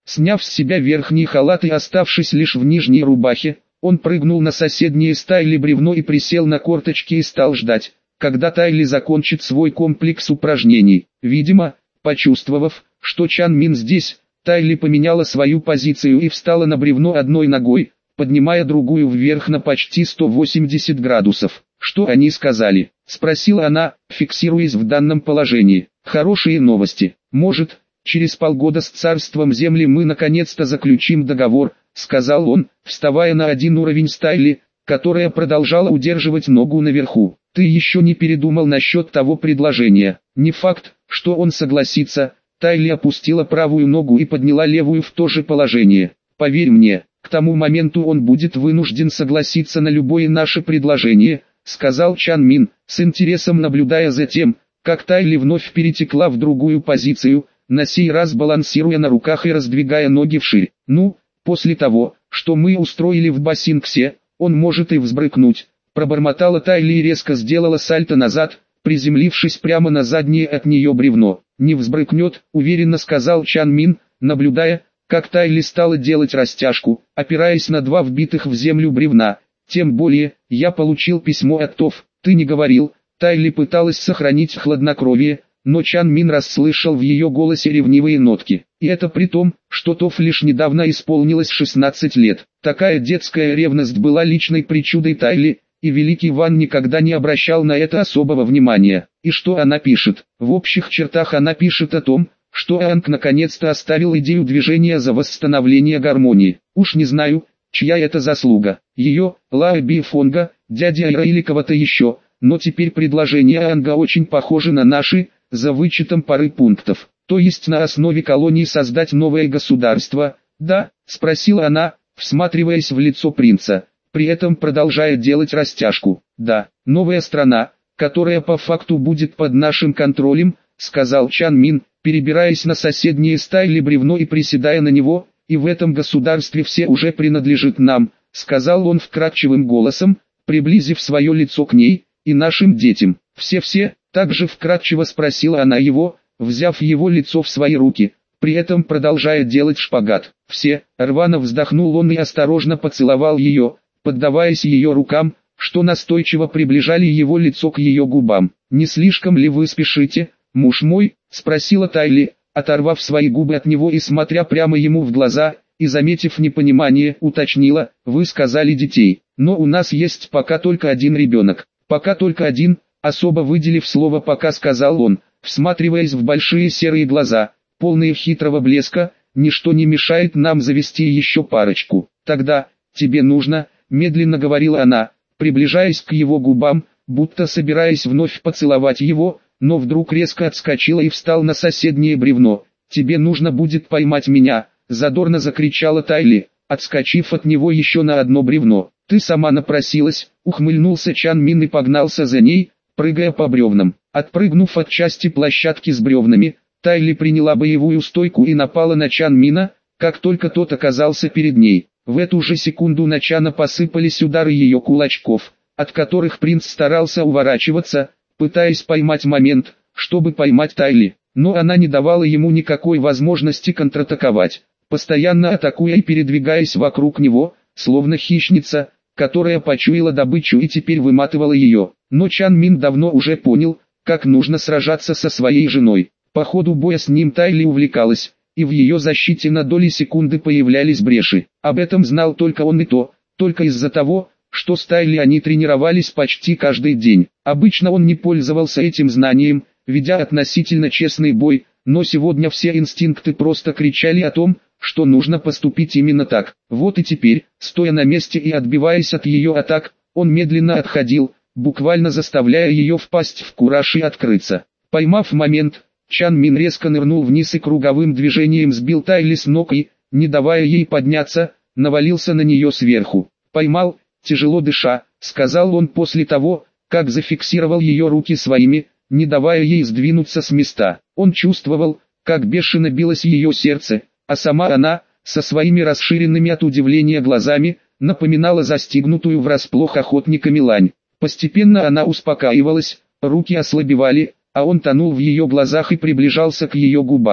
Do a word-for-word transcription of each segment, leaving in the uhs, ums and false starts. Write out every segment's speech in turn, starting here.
Сняв с себя верхний халат и оставшись лишь в нижней рубахе, он прыгнул на соседнее с Тайли бревно и присел на корточки и стал ждать, когда Тайли закончит свой комплекс упражнений. Видимо, почувствовав, что Чан Мин здесь, Тайли поменяла свою позицию и встала на бревно одной ногой, поднимая другую вверх на почти сто восемьдесят градусов. «Что они сказали?» – спросила она, фиксируясь в данном положении. «Хорошие новости. Может, через полгода с царством земли мы наконец-то заключим договор», – сказал он, вставая на один уровень с Тайли, которая продолжала удерживать ногу наверху. «Ты еще не передумал насчет того предложения?» «Не факт, что он согласится». Тайли опустила правую ногу и подняла левую в то же положение. «Поверь мне, к тому моменту он будет вынужден согласиться на любое наше предложение», — сказал Чан Мин, с интересом наблюдая за тем, как Тайли вновь перетекла в другую позицию, на сей раз балансируя на руках и раздвигая ноги вширь. «Ну, после того, что мы устроили в Бассинксе, он может и взбрыкнуть», — пробормотала Тайли и резко сделала сальто назад, приземлившись прямо на заднее от нее бревно. «Не взбрыкнет», — уверенно сказал Чан Мин, наблюдая, как Тайли стала делать растяжку, опираясь на два вбитых в землю бревна. «Тем более, я получил письмо от Тоф, ты не говорил». Тайли пыталась сохранить хладнокровие, но Чан Мин расслышал в ее голосе ревнивые нотки. И это при том, что Тоф лишь недавно исполнилось шестнадцать лет. Такая детская ревность была личной причудой Тайли, и Великий Ван никогда не обращал на это особого внимания. И что она пишет? В общих чертах она пишет о том, что Анг наконец-то оставил идею движения за восстановление гармонии. Уж не знаю, чья это заслуга, ее, Лао Бифонга, дяди Айра или кого-то еще, но теперь предложения Анга очень похожи на наши, за вычетом пары пунктов. То есть на основе колонии создать новое государство, да, спросила она, всматриваясь в лицо принца, при этом продолжая делать растяжку. Да, новая страна, которая по факту будет под нашим контролем, сказал Чан Мин, перебираясь на соседнее с Тайли бревно и приседая на него, и в этом государстве все уже принадлежит нам, сказал он вкрадчивым голосом, приблизив свое лицо к ней, и нашим детям. Все-все, также вкрадчиво спросила она его, взяв его лицо в свои руки, при этом продолжая делать шпагат. Все, рвано вздохнул он и осторожно поцеловал ее, поддаваясь ее рукам, что настойчиво приближали его лицо к ее губам. «Не слишком ли вы спешите, муж мой?» — спросила Тайли, оторвав свои губы от него и смотря прямо ему в глаза, и заметив непонимание, уточнила: «Вы сказали детей, но у нас есть пока только один ребенок». «Пока только один», особо выделив слово «пока», сказал он, всматриваясь в большие серые глаза, полные хитрого блеска. «Ничто не мешает нам завести еще парочку. Тогда, тебе нужно», медленно говорила она, приближаясь к его губам, будто собираясь вновь поцеловать его, но вдруг резко отскочила и встал на соседнее бревно. «Тебе нужно будет поймать меня», задорно закричала Тайли, отскочив от него еще на одно бревно. «Ты сама напросилась», ухмыльнулся Чан Мин и погнался за ней, прыгая по бревнам. Отпрыгнув от части площадки с бревнами, Тайли приняла боевую стойку и напала на Чан Мина, как только тот оказался перед ней. В эту же секунду на Чана посыпались удары ее кулачков, от которых принц старался уворачиваться, пытаясь поймать момент, чтобы поймать Тайли, но она не давала ему никакой возможности контратаковать, постоянно атакуя и передвигаясь вокруг него, словно хищница, которая почуяла добычу и теперь выматывала ее. Но Чан Мин давно уже понял, как нужно сражаться со своей женой. По ходу боя с ним Тайли увлекалась, и в ее защите на доли секунды появлялись бреши. Об этом знал только он и то, только из-за того, что с Тайли они тренировались почти каждый день. Обычно он не пользовался этим знанием, ведя относительно честный бой, но сегодня все инстинкты просто кричали о том, что нужно поступить именно так. Вот и теперь, стоя на месте и отбиваясь от ее атак, он медленно отходил, буквально заставляя ее впасть в кураж и открыться. Поймав момент, Чан Мин резко нырнул вниз и круговым движением сбил Тайли с ног и, не давая ей подняться, навалился на нее сверху. «Поймал», тяжело дыша, сказал он после того, как зафиксировал ее руки своими, не давая ей сдвинуться с места. Он чувствовал, как бешено билось ее сердце, а сама она, со своими расширенными от удивления глазами, напоминала застигнутую врасплох охотника лань. Постепенно она успокаивалась, руки ослабевали, а он тонул в ее глазах и приближался к ее губам.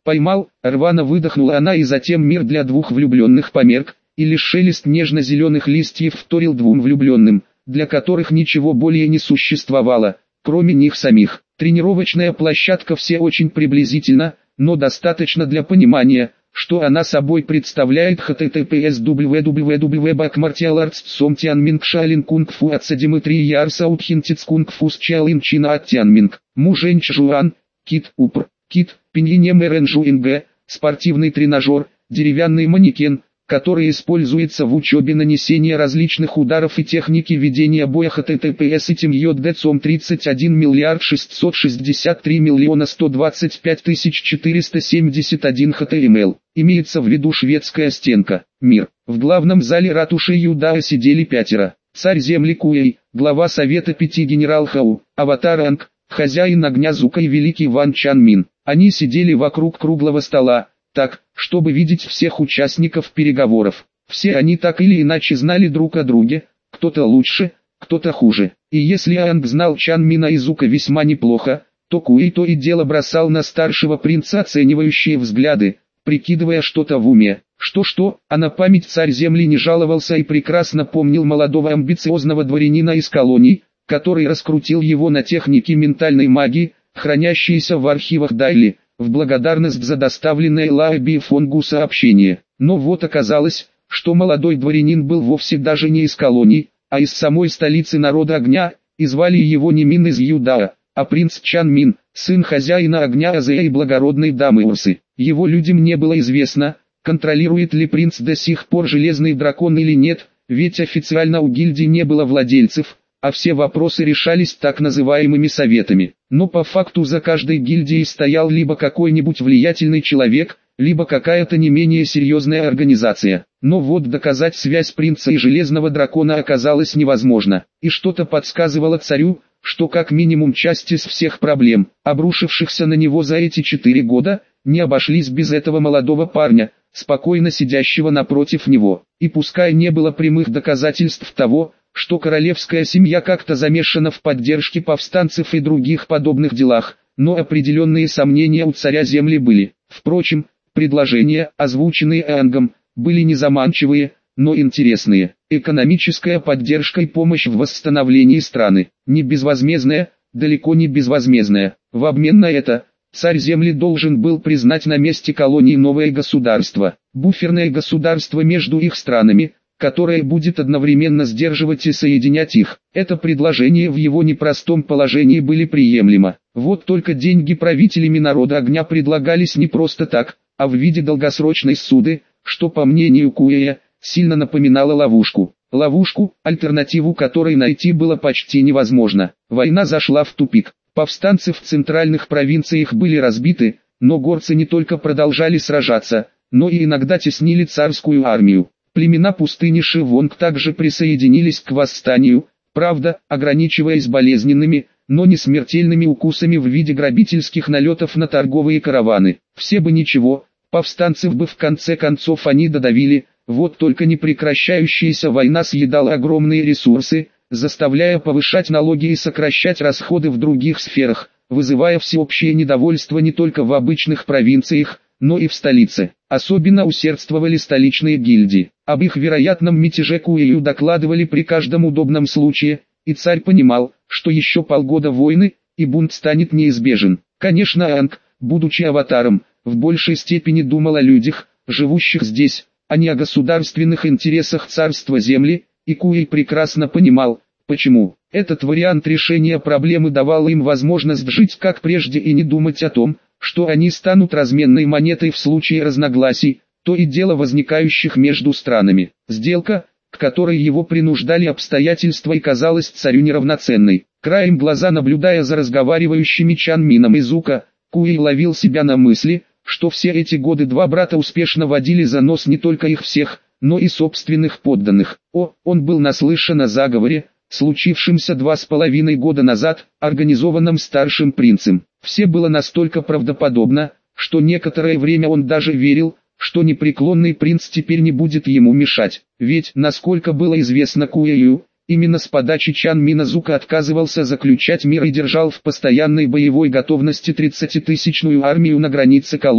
Поймал, рвано выдохнула она, и затем мир для двух влюбленных померк, и лишь шелест нежно-зеленых листьев вторил двум влюбленным, для которых ничего более не существовало, кроме них самих. Тренировочная площадка все очень приблизительно, но достаточно для понимания, что она собой представляет. https www бакмартиалартс сом тянминг шалин кунг фу от садиметрии ярса утхинтиц кунг фу с чалин чина от тянминг. Муженч жуан, кит упр, кит, пеньинем рнжуинг, спортивный тренажер, деревянный манекен, который используется в учебе нанесения различных ударов и техники ведения боя. https итим йоддцом тридцать один миллиард шестьсот шестьдесят три миллиона сто двадцать пять тысяч четыреста семьдесят один html. Имеется в виду шведская стенка. Мир. В главном зале ратуши Юдаа сидели пятеро. Царь земли Куэй, глава совета пяти генерал Хау, аватар Анг, хозяин огня Зука и великий Ван Чанмин. Они сидели вокруг круглого стола, так, чтобы видеть всех участников переговоров. Все они так или иначе знали друг о друге, кто-то лучше, кто-то хуже. И если Анг знал Чанмина и Зука весьма неплохо, то Куэй то и дело бросал на старшего принца оценивающие взгляды, прикидывая что-то в уме. Что-что, а на память царь земли не жаловался и прекрасно помнил молодого амбициозного дворянина из колоний, который раскрутил его на технике ментальной магии, хранящиеся в архивах Дайли, в благодарность за доставленное Лааби Фонгу сообщение. Но вот оказалось, что молодой дворянин был вовсе даже не из колоний, а из самой столицы народа огня, и звали его не Мин из Юдаа, а принц Чан Мин, сын хозяина огня Азея и благородной дамы Урсы. Его людям не было известно, контролирует ли принц до сих пор железный дракон или нет, ведь официально у гильдии не было владельцев, а все вопросы решались так называемыми советами. Но по факту за каждой гильдией стоял либо какой-нибудь влиятельный человек, либо какая-то не менее серьезная организация. Но вот доказать связь принца и железного дракона оказалось невозможно. И что-то подсказывало царю, что как минимум часть из всех проблем, обрушившихся на него за эти четыре года, не обошлись без этого молодого парня, спокойно сидящего напротив него. И пускай не было прямых доказательств того, что королевская семья как-то замешана в поддержке повстанцев и других подобных делах, но определенные сомнения у царя земли были. Впрочем, предложения, озвученные Ангом, были не заманчивые, но интересные. Экономическая поддержка и помощь в восстановлении страны, не безвозмездная, далеко не безвозмездная. В обмен на это, царь земли должен был признать на месте колонии новое государство, буферное государство между их странами, которое будет одновременно сдерживать и соединять их. Это предложение в его непростом положении были приемлемо. Вот только деньги правителями народа огня предлагались не просто так, а в виде долгосрочной ссуды, что по мнению Куэя, сильно напоминало ловушку. Ловушку, альтернативу которой найти было почти невозможно. Война зашла в тупик. Повстанцы в центральных провинциях были разбиты, но горцы не только продолжали сражаться, но и иногда теснили царскую армию. Племена пустыни Шивонг также присоединились к восстанию, правда, ограничиваясь болезненными, но не смертельными укусами в виде грабительских налетов на торговые караваны. Все бы ничего, повстанцев бы в конце концов они додавили, вот только непрекращающаяся война съедала огромные ресурсы, заставляя повышать налоги и сокращать расходы в других сферах, вызывая всеобщее недовольство не только в обычных провинциях, но и в столице. Особенно усердствовали столичные гильдии. Об их вероятном мятеже Куэю докладывали при каждом удобном случае, и царь понимал, что еще полгода войны, и бунт станет неизбежен. Конечно, Анг, будучи аватаром, в большей степени думал о людях, живущих здесь, а не о государственных интересах царства земли, и Куэй прекрасно понимал, почему. Этот вариант решения проблемы давал им возможность жить как прежде и не думать о том, что они станут разменной монетой в случае разногласий, то и дело возникающих между странами. Сделка, к которой его принуждали обстоятельства, и казалась царю неравноценной. Краем глаза наблюдая за разговаривающими Чанмином и Зука, Куэй ловил себя на мысли, что все эти годы два брата успешно водили за нос не только их всех, но и собственных подданных. О, он был наслышан о заговоре, случившемся два с половиной года назад, организованном старшим принцем. Все было настолько правдоподобно, что некоторое время он даже верил, что непреклонный принц теперь не будет ему мешать. Ведь, насколько было известно Куэю, именно с подачи Чанмина Зука отказывался заключать мир и держал в постоянной боевой готовности тридцатитысячную армию на границе колоний.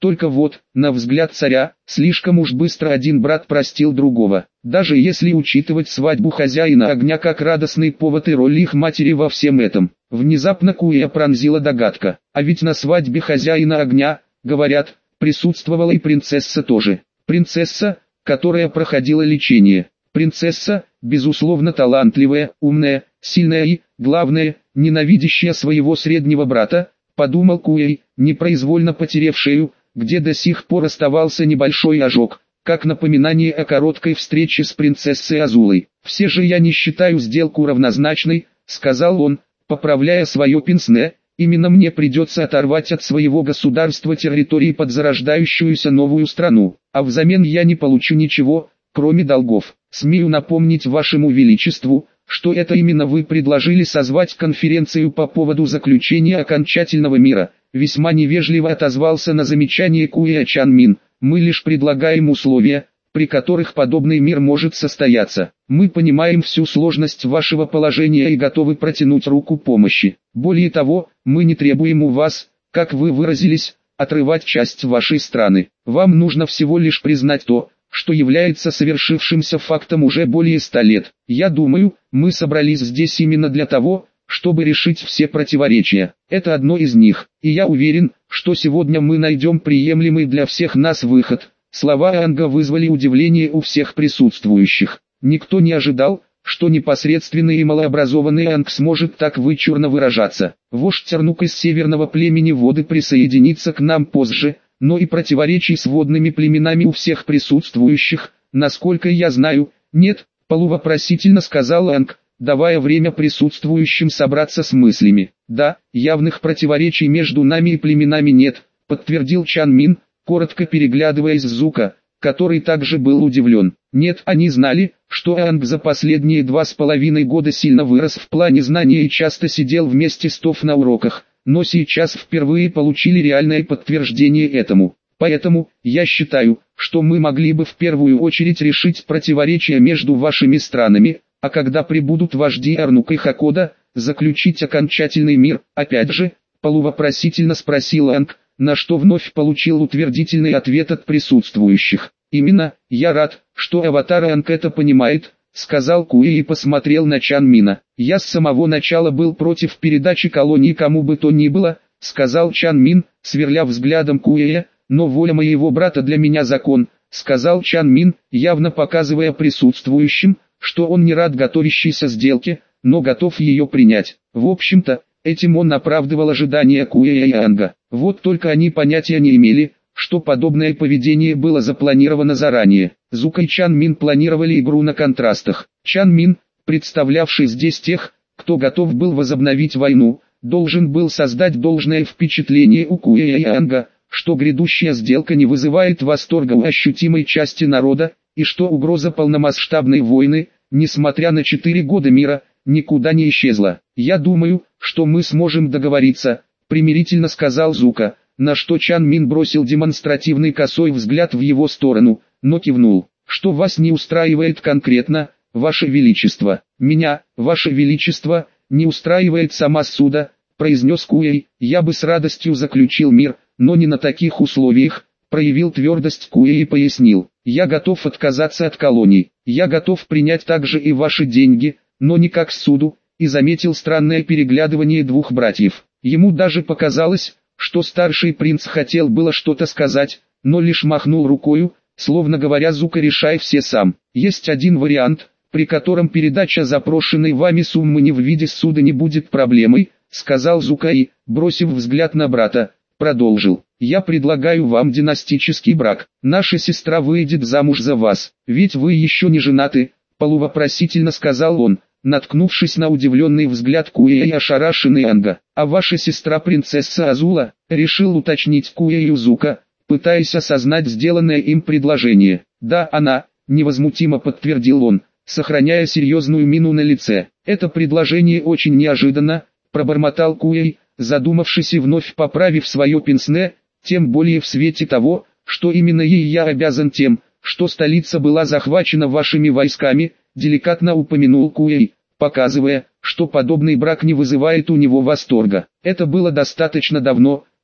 Только вот, на взгляд царя, слишком уж быстро один брат простил другого. Даже если учитывать свадьбу хозяина огня как радостный повод и роль их матери во всем этом. Внезапно Куя пронзила догадка. А ведь на свадьбе хозяина огня, говорят, присутствовала и принцесса тоже. Принцесса, которая проходила лечение. Принцесса, безусловно талантливая, умная, сильная и, главное, ненавидящая своего среднего брата, подумал Куэй, непроизвольно потеряв шею, где до сих пор оставался небольшой ожог, как напоминание о короткой встрече с принцессой Азулой. «Все же я не считаю сделку равнозначной», — сказал он, поправляя свое пенсне, «именно мне придется оторвать от своего государства территории под зарождающуюся новую страну, а взамен я не получу ничего, кроме долгов. Смею напомнить вашему величеству, что это именно вы предложили созвать конференцию по поводу заключения окончательного мира». Весьма невежливо отозвался на замечание Куя Чанмин. «Мы лишь предлагаем условия, при которых подобный мир может состояться. Мы понимаем всю сложность вашего положения и готовы протянуть руку помощи. Более того, мы не требуем у вас, как вы выразились, отрывать часть вашей страны. Вам нужно всего лишь признать то, что является совершившимся фактом уже более ста лет. Я думаю, мы собрались здесь именно для того, чтобы решить все противоречия. Это одно из них, и я уверен, что сегодня мы найдем приемлемый для всех нас выход». Слова Анга вызвали удивление у всех присутствующих. Никто не ожидал, что непосредственный и малообразованный Анг сможет так вычурно выражаться. Вождь Тернук из северного племени воды присоединится к нам позже, но и противоречий с водными племенами у всех присутствующих, насколько я знаю, нет, полувопросительно сказал Анг, давая время присутствующим собраться с мыслями. «Да, явных противоречий между нами и племенами нет», подтвердил Чан Мин, коротко переглядываясь с Зука, который также был удивлен. Нет, они знали, что Анг за последние два с половиной года сильно вырос в плане знания и часто сидел вместе с Тоф на уроках, но сейчас впервые получили реальное подтверждение этому. Поэтому, я считаю, что мы могли бы в первую очередь решить противоречия между вашими странами, а когда прибудут вожди Арнук и Хакода, заключить окончательный мир. Опять же, полувопросительно спросил Анг, на что вновь получил утвердительный ответ от присутствующих. «Именно, я рад, что аватар Анг это понимает», — сказал Куи и посмотрел на Чан Мина. «Я с самого начала был против передачи колонии кому бы то ни было», — сказал Чан Мин, сверля взглядом Куия, «но воля моего брата для меня закон», — сказал Чан Мин, явно показывая присутствующим, что он не рад готовящейся сделке, но готов ее принять. В общем-то, этим он оправдывал ожидания Куя и Анга. Вот только они понятия не имели, что подобное поведение было запланировано заранее. Зук и Чан Мин планировали игру на контрастах. Чан Мин, представлявший здесь тех, кто готов был возобновить войну, должен был создать должное впечатление у Куя и Анга, что грядущая сделка не вызывает восторга у ощутимой части народа, и что угроза полномасштабной войны, несмотря на четыре года мира, никуда не исчезла. «Я думаю, что мы сможем договориться», — примирительно сказал Зука, на что Чан Мин бросил демонстративный косой взгляд в его сторону, но кивнул. «Что вас не устраивает конкретно, Ваше Величество?» «Меня, Ваше Величество, не устраивает сама суда», — произнес Куэй. «Я бы с радостью заключил мир, но не на таких условиях», — проявил твердость Куэй и пояснил. «Я готов отказаться от колоний, я готов принять также и ваши деньги, но не как суду», и заметил странное переглядывание двух братьев. Ему даже показалось, что старший принц хотел было что-то сказать, но лишь махнул рукою, словно говоря: «Зука, решай все сам. Есть один вариант, при котором передача запрошенной вами суммы не в виде суда не будет проблемой», сказал Зука и, бросив взгляд на брата, продолжил. «Я предлагаю вам династический брак. Наша сестра выйдет замуж за вас, ведь вы еще не женаты», полувопросительно сказал он, наткнувшись на удивленный взгляд Куя и ошарашенный Анга. «А ваша сестра принцесса Азула?» решил уточнить Куя Зука, пытаясь осознать сделанное им предложение. «Да, она», невозмутимо подтвердил он, сохраняя серьезную мину на лице. «Это предложение очень неожиданно», пробормотал Куэй, задумавшись и вновь поправив свое пенсне, тем более в свете того, что именно ей я обязан тем, что столица была захвачена вашими войсками, деликатно упомянул Куэй, показывая, что подобный брак не вызывает у него восторга. «Это было достаточно давно,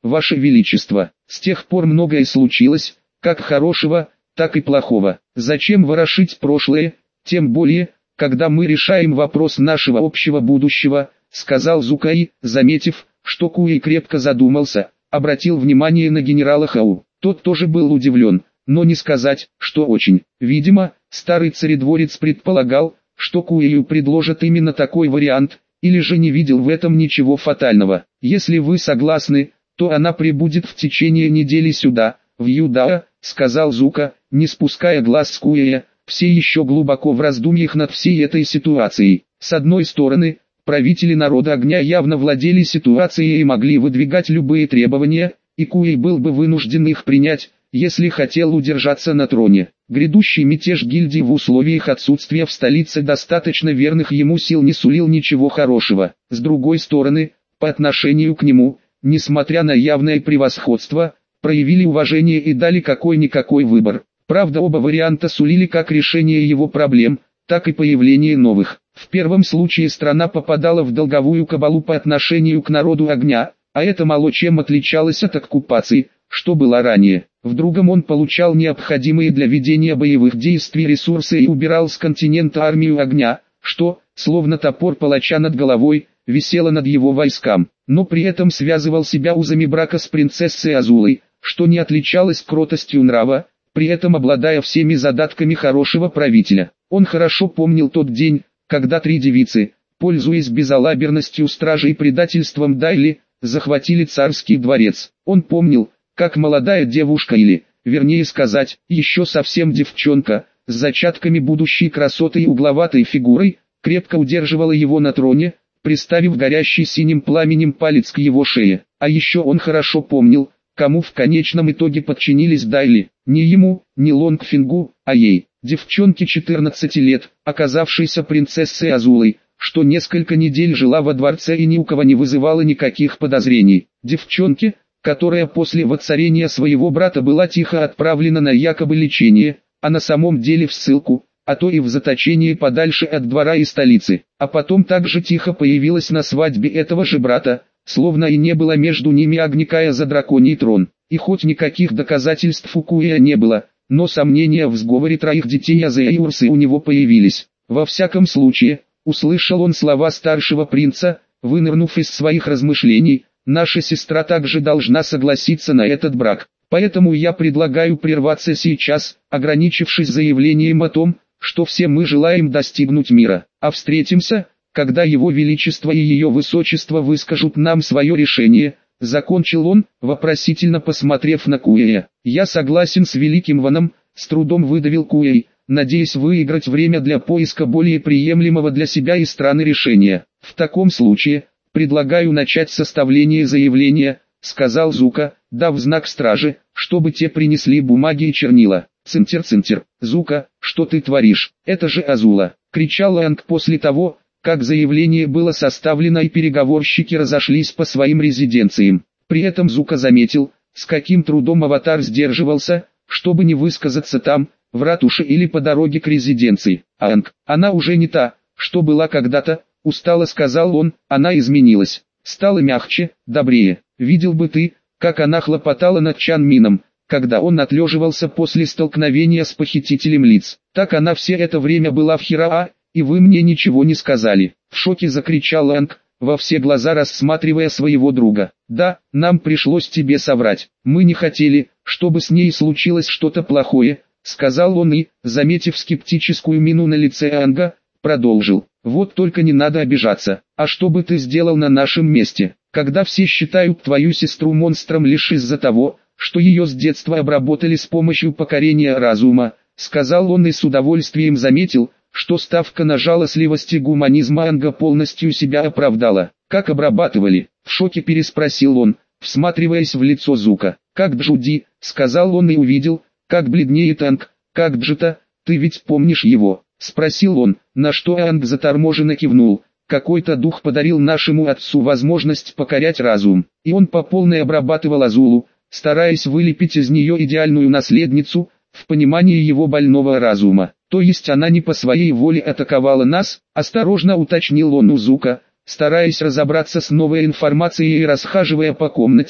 Ваше Величество, с тех пор многое случилось, как хорошего, так и плохого. Зачем ворошить прошлое, тем более, когда мы решаем вопрос нашего общего будущего, сказал Зукаи, заметив, что Куэй крепко задумался, обратил внимание на генерала Хау. Тот тоже был удивлен, но не сказать, что очень. Видимо, старый царедворец предполагал, что Куэю предложат именно такой вариант, или же не видел в этом ничего фатального. Если вы согласны, то она прибудет в течение недели сюда, в Юдаа, сказал Зука, не спуская глаз с Куэя, все еще глубоко в раздумьях над всей этой ситуацией. С одной стороны, правители народа огня явно владели ситуацией и могли выдвигать любые требования, и Куэй был бы вынужден их принять, если хотел удержаться на троне. Грядущий мятеж гильдии в условиях отсутствия в столице достаточно верных ему сил не сулил ничего хорошего. С другой стороны, по отношению к нему, несмотря на явное превосходство, проявили уважение и дали какой-никакой выбор. Правда, оба варианта сулили как решение его проблем, так и появление новых. В первом случае страна попадала в долговую кабалу по отношению к народу огня, а это мало чем отличалось от оккупации, что было ранее. В другом он получал необходимые для ведения боевых действий ресурсы и убирал с континента армию огня, что, словно топор палача над головой, висело над его войскам, но при этом связывал себя узами брака с принцессой Азулой, что не отличалось кротостью нрава, при этом обладая всеми задатками хорошего правителя. Он хорошо помнил тот день, когда три девицы, пользуясь безалаберностью стражи и предательством Дайли, захватили царский дворец. Он помнил, как молодая девушка или, вернее сказать, еще совсем девчонка, с зачатками будущей красоты и угловатой фигурой, крепко удерживала его на троне, приставив горящий синим пламенем палец к его шее. А еще он хорошо помнил, кому в конечном итоге подчинились Дайли, не ему, не Лонгфингу, а ей, девчонке четырнадцати лет, оказавшейся принцессой Азулой, что несколько недель жила во дворце и ни у кого не вызывала никаких подозрений. Девчонке, которая после воцарения своего брата была тихо отправлена на якобы лечение, а на самом деле в ссылку, а то и в заточение подальше от двора и столицы, а потом также тихо появилась на свадьбе этого же брата, словно и не было между ними огнякая за драконий трон. И хоть никаких доказательств у Куэя не было, но сомнения в сговоре троих детей Азея и Урсы у него появились. Во всяком случае, услышал он слова старшего принца, вынырнув из своих размышлений: наша сестра также должна согласиться на этот брак. Поэтому я предлагаю прерваться сейчас, ограничившись заявлением о том, что все мы желаем достигнуть мира, а встретимся, когда Его Величество и Ее Высочество выскажут нам свое решение. Закончил он, вопросительно посмотрев на Куэя. Я согласен с Великим Ваном, с трудом выдавил Куэй, надеясь выиграть время для поиска более приемлемого для себя и страны решения. В таком случае, предлагаю начать составление заявления, сказал Зука, дав знак страже, чтобы те принесли бумаги и чернила. Цинтер-цинтер, Зука, что ты творишь? Это же Азула, кричал Анг после того, как заявление было составлено и переговорщики разошлись по своим резиденциям. При этом Зука заметил, с каким трудом аватар сдерживался, чтобы не высказаться там, в ратуше или по дороге к резиденции. Анг, она уже не та, что была когда-то, устало сказал он, она изменилась, стала мягче, добрее. Видел бы ты, как она хлопотала над Чан Мином, когда он отлеживался после столкновения с похитителем лиц. Так она все это время была в Хираа, и вы мне ничего не сказали. В шоке закричал Анг, во все глаза рассматривая своего друга. Да, нам пришлось тебе соврать. Мы не хотели, чтобы с ней случилось что-то плохое, сказал он и, заметив скептическую мину на лице Анга, продолжил. Вот только не надо обижаться. А что бы ты сделал на нашем месте, когда все считают твою сестру монстром лишь из-за того, что ее с детства обработали с помощью покорения разума, сказал он и с удовольствием заметил, что ставка на жалостливость и гуманизм Анга полностью себя оправдала. Как обрабатывали? В шоке переспросил он, всматриваясь в лицо Зука. Как Джуди, сказал он и увидел, как бледнеет Анг. Как Джита, ты ведь помнишь его? Спросил он, на что Анг заторможенно кивнул. Какой-то дух подарил нашему отцу возможность покорять разум, и он по полной обрабатывал Азулу, стараясь вылепить из нее идеальную наследницу, в понимании его больного разума. То есть она не по своей воле атаковала нас, осторожно уточнил он у Зука, стараясь разобраться с новой информацией и расхаживая по комнате,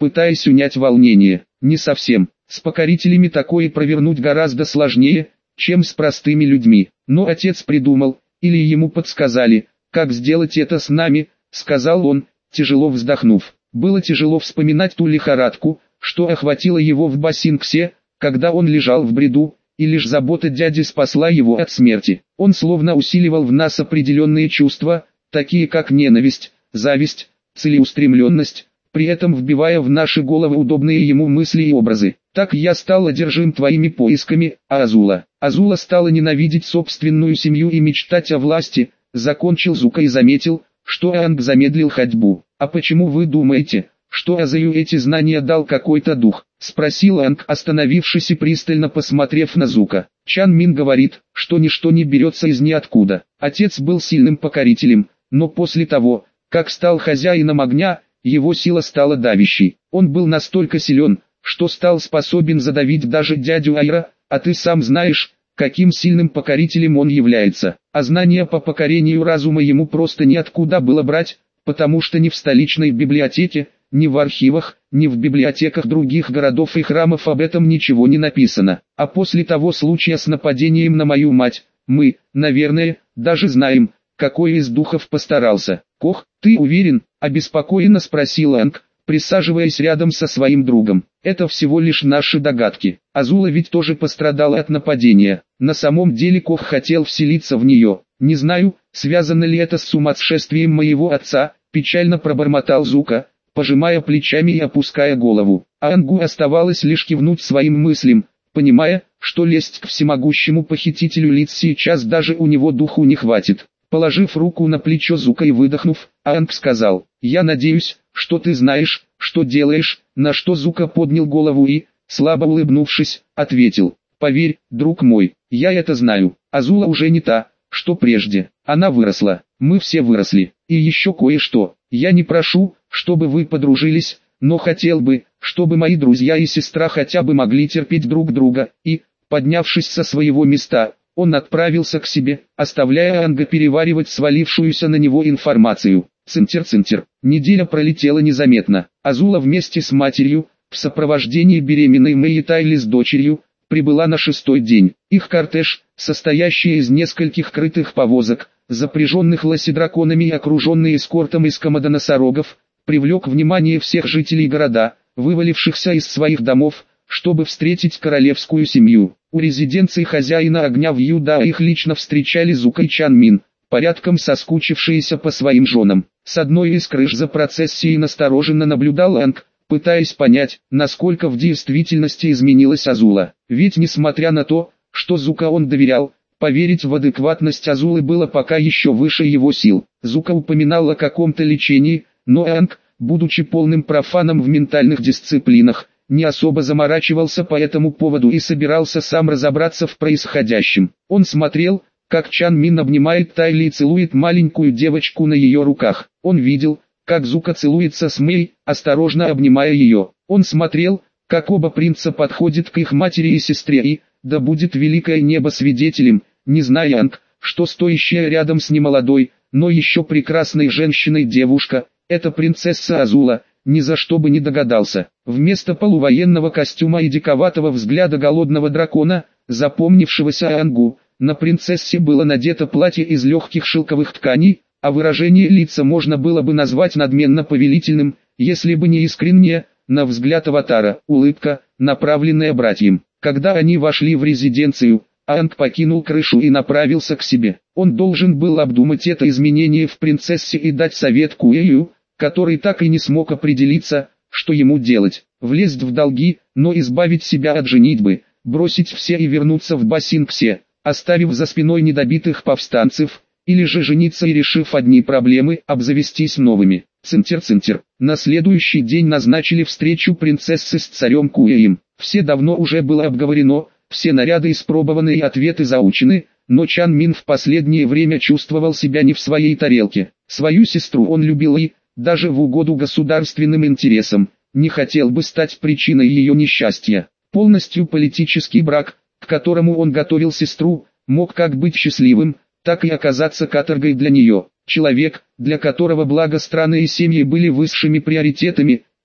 пытаясь унять волнение. Не совсем. С покорителями такое провернуть гораздо сложнее, чем с простыми людьми. Но отец придумал, или ему подсказали, как сделать это с нами, сказал он, тяжело вздохнув. Было тяжело вспоминать ту лихорадку, что охватила его в Бассингсе, когда он лежал в бреду, и лишь забота дяди спасла его от смерти. Он словно усиливал в нас определенные чувства, такие как ненависть, зависть, целеустремленность, при этом вбивая в наши головы удобные ему мысли и образы. Так я стал одержим твоими поисками, а Азула. Азула стала ненавидеть собственную семью и мечтать о власти, закончил Зука и заметил, что Аанг замедлил ходьбу. А почему вы думаете, что Азаю эти знания дал какой-то дух? Спросил Аанг, остановившись и пристально посмотрев на Зука. Чан Мин говорит, что ничто не берется из ниоткуда. Отец был сильным покорителем, но после того, как стал хозяином огня, его сила стала давящей. Он был настолько силен, что стал способен задавить даже дядю Айра, а ты сам знаешь, каким сильным покорителем он является. А знания по покорению разума ему просто неоткуда было брать, потому что ни в столичной библиотеке, ни в архивах, ни в библиотеках других городов и храмов об этом ничего не написано. А после того случая с нападением на мою мать, мы, наверное, даже знаем, какой из духов постарался. Кох, ты уверен? Обеспокоенно спросил Аанг, присаживаясь рядом со своим другом. Это всего лишь наши догадки. Азула ведь тоже пострадала от нападения. На самом деле Кох хотел вселиться в нее. Не знаю, связано ли это с сумасшествием моего отца, печально пробормотал Зука, пожимая плечами и опуская голову. Аангу оставалось лишь кивнуть своим мыслям, понимая, что лезть к всемогущему похитителю лиц сейчас даже у него духу не хватит. Положив руку на плечо Зука и выдохнув, Аанг сказал: «Я надеюсь, что ты знаешь, что делаешь», на что Зука поднял голову и, слабо улыбнувшись, ответил: «Поверь, друг мой, я это знаю. Азула уже не та, что прежде. Она выросла, мы все выросли. И еще кое-что. Я не прошу, чтобы вы подружились, но хотел бы, чтобы мои друзья и сестра хотя бы могли терпеть друг друга». И, поднявшись со своего места, он отправился к себе, оставляя Аанга переваривать свалившуюся на него информацию. Цинтер-цинтер. Неделя пролетела незаметно. Азула вместе с матерью, в сопровождении беременной Мэйи Тайли с дочерью, прибыла на шестой день. Их кортеж, состоящий из нескольких крытых повозок, запряженных лоседраконами и окруженный эскортом из комодоносорогов, привлек внимание всех жителей города, вывалившихся из своих домов, чтобы встретить королевскую семью. У резиденции хозяина огня в Юда их лично встречали Зука и Чан Мин, порядком соскучившиеся по своим женам. С одной из крыш за процессией настороженно наблюдал Аанг, пытаясь понять, насколько в действительности изменилась Азула. Ведь несмотря на то, что Зука он доверял, поверить в адекватность Азулы было пока еще выше его сил. Зука упоминал о каком-то лечении, но Аанг, будучи полным профаном в ментальных дисциплинах, не особо заморачивался по этому поводу и собирался сам разобраться в происходящем. Он смотрел, как Чан Мин обнимает Тайли и целует маленькую девочку на ее руках. Он видел, как Зука целуется с Мэй, осторожно обнимая ее. Он смотрел, как оба принца подходят к их матери и сестре и, да будет великое небо свидетелем, не зная Аанг, что стоящая рядом с немолодой, но еще прекрасной женщиной девушка, это принцесса Азула, ни за что бы не догадался. Вместо полувоенного костюма и диковатого взгляда голодного дракона, запомнившегося Аангу, на принцессе было надето платье из легких шелковых тканей, а выражение лица можно было бы назвать надменно-повелительным, если бы не искренняя, на взгляд аватара, улыбка, направленная братьям. Когда они вошли в резиденцию, Аанг покинул крышу и направился к себе. Он должен был обдумать это изменение в принцессе и дать совет Куэю, который так и не смог определиться, что ему делать: влезть в долги, но избавить себя от женитьбы, бросить все и вернуться в Бассингсе, оставив за спиной недобитых повстанцев, или же жениться и, решив одни проблемы, обзавестись новыми. Цинтер-цинтер. На следующий день назначили встречу принцессы с царем Куэем. Все давно уже было обговорено, все наряды испробованы и ответы заучены, но Чан Мин в последнее время чувствовал себя не в своей тарелке. Свою сестру он любил и, даже в угоду государственным интересам, не хотел бы стать причиной ее несчастья. Полностью политический брак, к которому он готовил сестру, мог как быть счастливым, так и оказаться каторгой для нее. Человек, для которого благо страны и семьи были высшими приоритетами,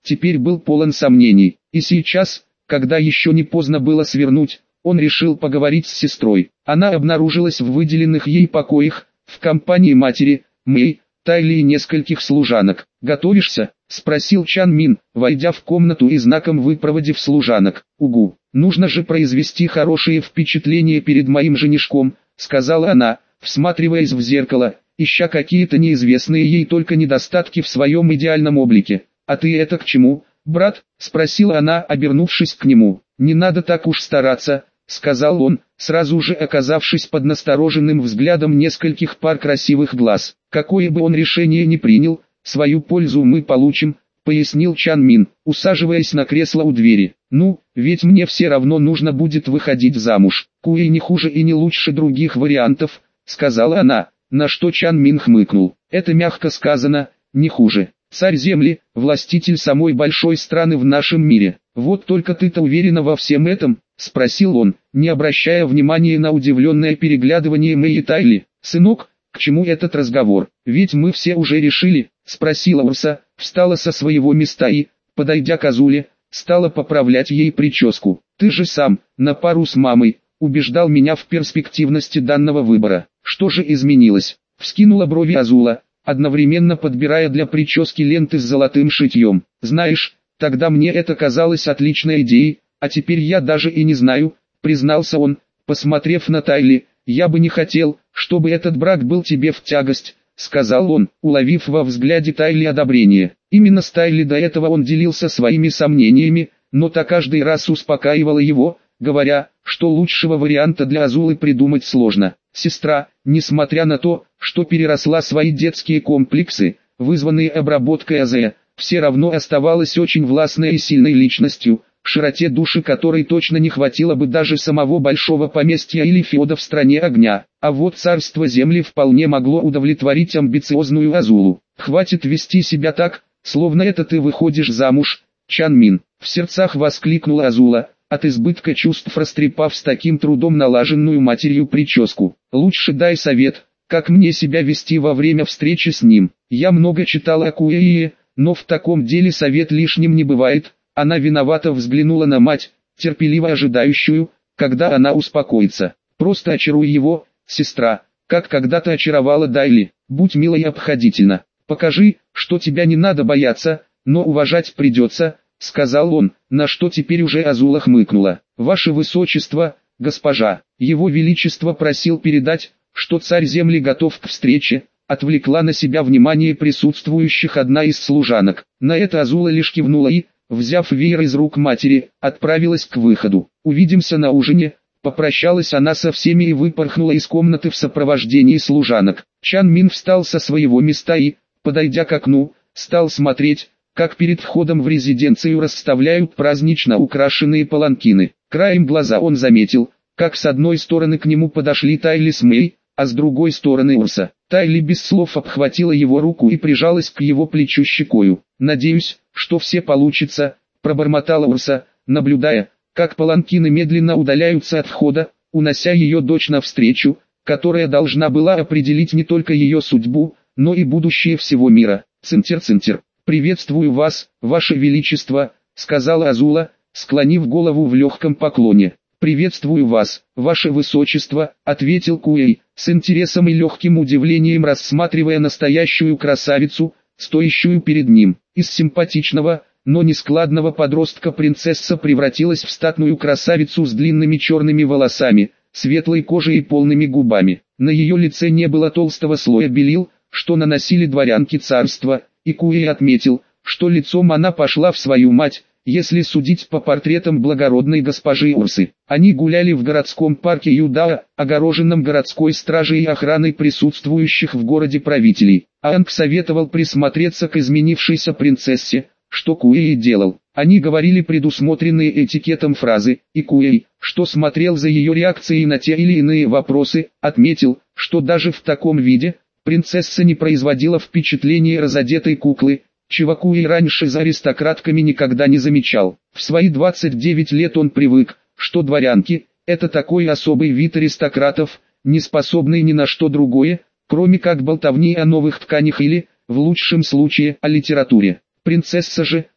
теперь был полон сомнений. И сейчас, когда еще не поздно было свернуть, он решил поговорить с сестрой. Она обнаружилась в выделенных ей покоях, в компании матери, Мэй, Тайли и нескольких служанок. «Готовишься?» – спросил Чан Мин, войдя в комнату и знаком выпроводив служанок. «Угу, нужно же произвести хорошее впечатление перед моим женишком», – сказала она, всматриваясь в зеркало, ища какие-то неизвестные ей только недостатки в своем идеальном облике. «А ты это к чему, брат?» – спросила она, обернувшись к нему. «Не надо так уж стараться», — сказал он, сразу же оказавшись под настороженным взглядом нескольких пар красивых глаз. «Какое бы он решение ни принял, свою пользу мы получим», — пояснил Чан Мин, усаживаясь на кресло у двери. «Ну, ведь мне все равно нужно будет выходить замуж. Куэй не хуже и не лучше других вариантов», — сказала она, на что Чан Мин хмыкнул. «Это мягко сказано, не хуже. Царь земли, властитель самой большой страны в нашем мире. Вот только ты-то уверена во всем этом?» — спросил он, не обращая внимания на удивленное переглядывание Мэй и Тайли. «Сынок, к чему этот разговор? Ведь мы все уже решили», — спросила Урса, встала со своего места и, подойдя к Азуле, стала поправлять ей прическу. «Ты же сам, на пару с мамой, убеждал меня в перспективности данного выбора. Что же изменилось?» — вскинула брови Азула, одновременно подбирая для прически ленты с золотым шитьем. «Знаешь, тогда мне это казалось отличной идеей, а теперь я даже и не знаю», — признался он, посмотрев на Тайли. «Я бы не хотел, чтобы этот брак был тебе в тягость», — сказал он, уловив во взгляде Тайли одобрение. Именно с Тайли до этого он делился своими сомнениями, но та каждый раз успокаивала его, говоря, что лучшего варианта для Азулы придумать сложно. Сестра, несмотря на то, что переросла свои детские комплексы, вызванные обработкой АЗ, все равно оставалась очень властной и сильной личностью, широте души которой точно не хватило бы даже самого большого поместья или феода в стране огня. А вот царство земли вполне могло удовлетворить амбициозную Азулу. «Хватит вести себя так, словно это ты выходишь замуж, Чан Мин», — в сердцах воскликнула Азула, от избытка чувств растрепав с таким трудом налаженную матерью прическу. «Лучше дай совет, как мне себя вести во время встречи с ним. Я много читала о Куэйе, но в таком деле совет лишним не бывает». Она виновато взглянула на мать, терпеливо ожидающую, когда она успокоится. «Просто очаруй его, сестра, как когда-то очаровала Дайли. Будь милой и обходительна. Покажи, что тебя не надо бояться, но уважать придется», — сказал он, на что теперь уже Азула хмыкнула. «Ваше Высочество, госпожа, Его Величество просил передать, что царь земли готов к встрече», — отвлекла на себя внимание присутствующих одна из служанок. На это Азула лишь кивнула и, взяв веер из рук матери, отправилась к выходу. «Увидимся на ужине», — попрощалась она со всеми и выпорхнула из комнаты в сопровождении служанок. Чан Мин встал со своего места и, подойдя к окну, стал смотреть, как перед входом в резиденцию расставляют празднично украшенные паланкины. Краем глаза он заметил, как с одной стороны к нему подошли Тайли с Мэй, а с другой стороны Урса. Тайли без слов обхватила его руку и прижалась к его плечу щекою. «Надеюсь, что все получится», — пробормотала Урса, наблюдая, как паланкины медленно удаляются от входа, унося ее дочь навстречу, которая должна была определить не только ее судьбу, но и будущее всего мира. «Цинтер-цинтер, приветствую вас, ваше величество», — сказала Азула, склонив голову в легком поклоне. «Приветствую вас, ваше высочество», — ответил Куэй, с интересом и легким удивлением рассматривая настоящую красавицу, стоящую перед ним. Из симпатичного, но нескладного подростка принцесса превратилась в статную красавицу с длинными черными волосами, светлой кожей и полными губами. На ее лице не было толстого слоя белил, что наносили дворянки царства, и Куэй отметил, что лицом она пошла в свою мать, если судить по портретам благородной госпожи Урсы. Они гуляли в городском парке Юдаа, огороженном городской стражей и охраной присутствующих в городе правителей. Аанг советовал присмотреться к изменившейся принцессе, что Куэй и делал. Они говорили предусмотренные этикетом фразы, и Куэй, что смотрел за ее реакцией на те или иные вопросы, отметил, что даже в таком виде, принцесса не производила впечатления разодетой куклы, чего Куэй раньше за аристократками никогда не замечал. В свои двадцать девять лет он привык, что дворянки – это такой особый вид аристократов, не способный ни на что другое, кроме как болтовни о новых тканях или, в лучшем случае, о литературе. Принцесса же,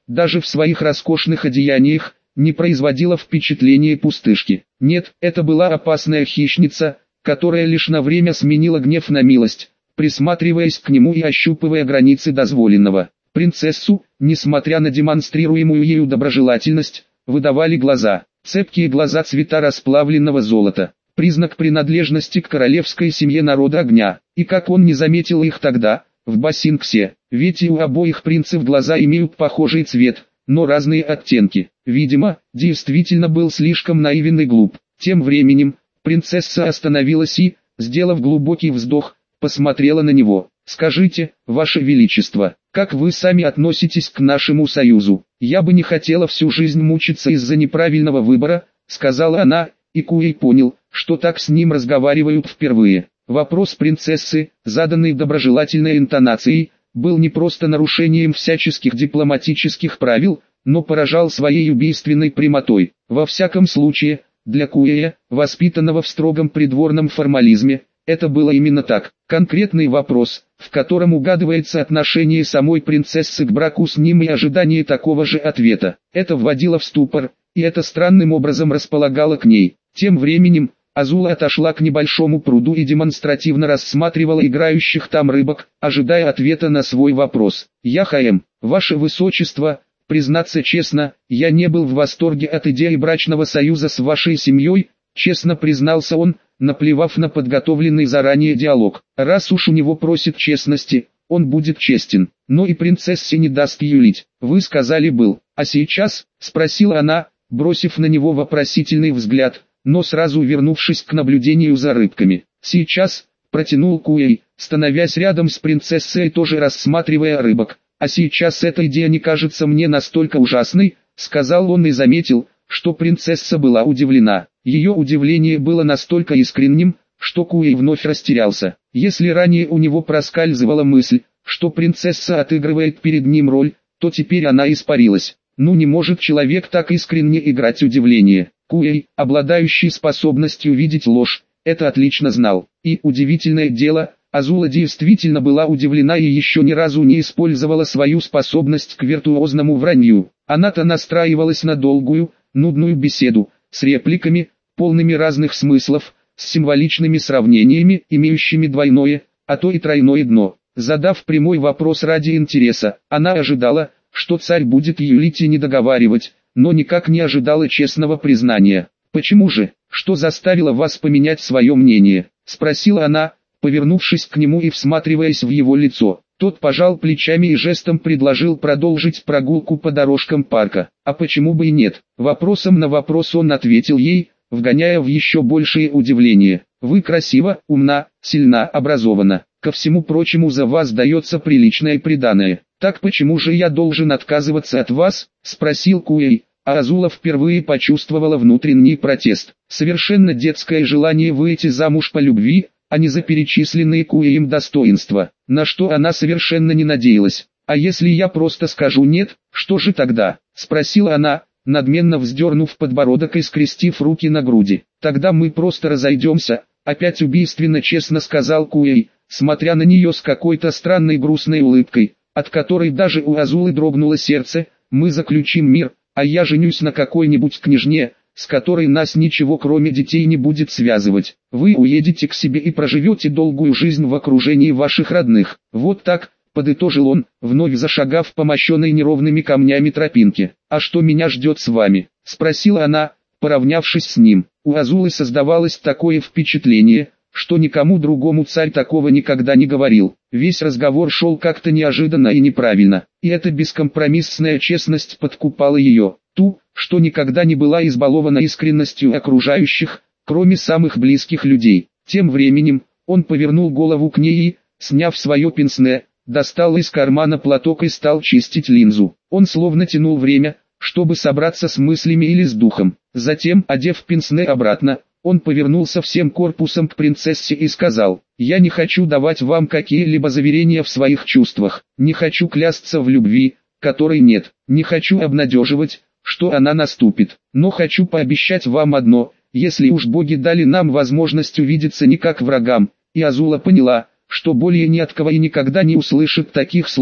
даже в своих роскошных одеяниях, не производила впечатления пустышки. Нет, это была опасная хищница, которая лишь на время сменила гнев на милость, присматриваясь к нему и ощупывая границы дозволенного. Принцессу, несмотря на демонстрируемую ею доброжелательность, выдавали глаза, цепкие глаза цвета расплавленного золота, признак принадлежности к королевской семье народа огня, и как он не заметил их тогда, в Бассинксе, ведь и у обоих принцев глаза имеют похожий цвет, но разные оттенки. Видимо, действительно был слишком наивен и глуп. Тем временем, принцесса остановилась и, сделав глубокий вздох, посмотрела на него. «Скажите, Ваше Величество, как вы сами относитесь к нашему союзу? Я бы не хотела всю жизнь мучиться из-за неправильного выбора», сказала она, и Куэй понял, что так с ним разговаривают впервые. Вопрос принцессы, заданный доброжелательной интонацией, был не просто нарушением всяческих дипломатических правил, но поражал своей убийственной прямотой. Во всяком случае, для Куэя, воспитанного в строгом придворном формализме, это было именно так. Конкретный вопрос, в котором угадывается отношение самой принцессы к браку с ним и ожидание такого же ответа. Это вводило в ступор, и это странным образом располагало к ней. Тем временем, Азула отошла к небольшому пруду и демонстративно рассматривала играющих там рыбок, ожидая ответа на свой вопрос. «Я Хаэм, Ваше Высочество, признаться честно, я не был в восторге от идеи брачного союза с вашей семьей», честно признался он, наплевав на подготовленный заранее диалог. Раз уж у него просит честности, он будет честен, но и принцессе не даст юлить. «Вы сказали был, а сейчас?» – спросила она, бросив на него вопросительный взгляд, но сразу вернувшись к наблюдению за рыбками. «Сейчас», – протянул Куэй, становясь рядом с принцессой и тоже рассматривая рыбок. «А сейчас эта идея не кажется мне настолько ужасной», – сказал он и заметил, что принцесса была удивлена. Ее удивление было настолько искренним, что Куэй вновь растерялся. Если ранее у него проскальзывала мысль, что принцесса отыгрывает перед ним роль, то теперь она испарилась. Ну не может человек так искренне играть удивление. Куэй, обладающий способностью видеть ложь, это отлично знал. И, удивительное дело, Азула действительно была удивлена и еще ни разу не использовала свою способность к виртуозному вранью. Она-то настраивалась на долгую, нудную беседу, с репликами, полными разных смыслов, с символичными сравнениями, имеющими двойное, а то и тройное дно. Задав прямой вопрос ради интереса, она ожидала, что царь будет юлить и не договаривать, но никак не ожидала честного признания. «Почему же? Что заставило вас поменять свое мнение?» – спросила она, повернувшись к нему и всматриваясь в его лицо. Тот пожал плечами и жестом предложил продолжить прогулку по дорожкам парка. А почему бы и нет? Вопросом на вопрос он ответил ей, вгоняя в еще большее удивление. «Вы красива, умна, сильна, образована. Ко всему прочему за вас дается приличное приданое. Так почему же я должен отказываться от вас?» – спросил Куэй. А Азула впервые почувствовала внутренний протест. Совершенно детское желание выйти замуж по любви, а не за перечисленные Куэем достоинства, на что она совершенно не надеялась. «А если я просто скажу «нет», что же тогда?» – спросила она, надменно вздернув подбородок и скрестив руки на груди. «Тогда мы просто разойдемся», – опять убийственно честно сказал Куэй, смотря на нее с какой-то странной грустной улыбкой, от которой даже у Азулы дрогнуло сердце. «Мы заключим мир, а я женюсь на какой-нибудь княжне, с которой нас ничего кроме детей не будет связывать. Вы уедете к себе и проживете долгую жизнь в окружении ваших родных». Вот так, подытожил он, вновь зашагав по мощенной неровными камнями тропинке. «А что меня ждет с вами?» – спросила она, поравнявшись с ним. У Азулы создавалось такое впечатление, что никому другому царь такого никогда не говорил. Весь разговор шел как-то неожиданно и неправильно, и эта бескомпромиссная честность подкупала ее, ту, что никогда не была избалована искренностью окружающих, кроме самых близких людей. Тем временем, он повернул голову к ней и, сняв свое пенсне, достал из кармана платок и стал чистить линзу. Он словно тянул время, чтобы собраться с мыслями или с духом. Затем, одев пенсне обратно, он повернулся всем корпусом к принцессе и сказал: «Я не хочу давать вам какие-либо заверения в своих чувствах, не хочу клясться в любви, которой нет, не хочу обнадеживать, что она наступит, но хочу пообещать вам одно, если уж боги дали нам возможность увидеться не как врагам». И Азула поняла, что более ни от кого и никогда не услышит таких слов,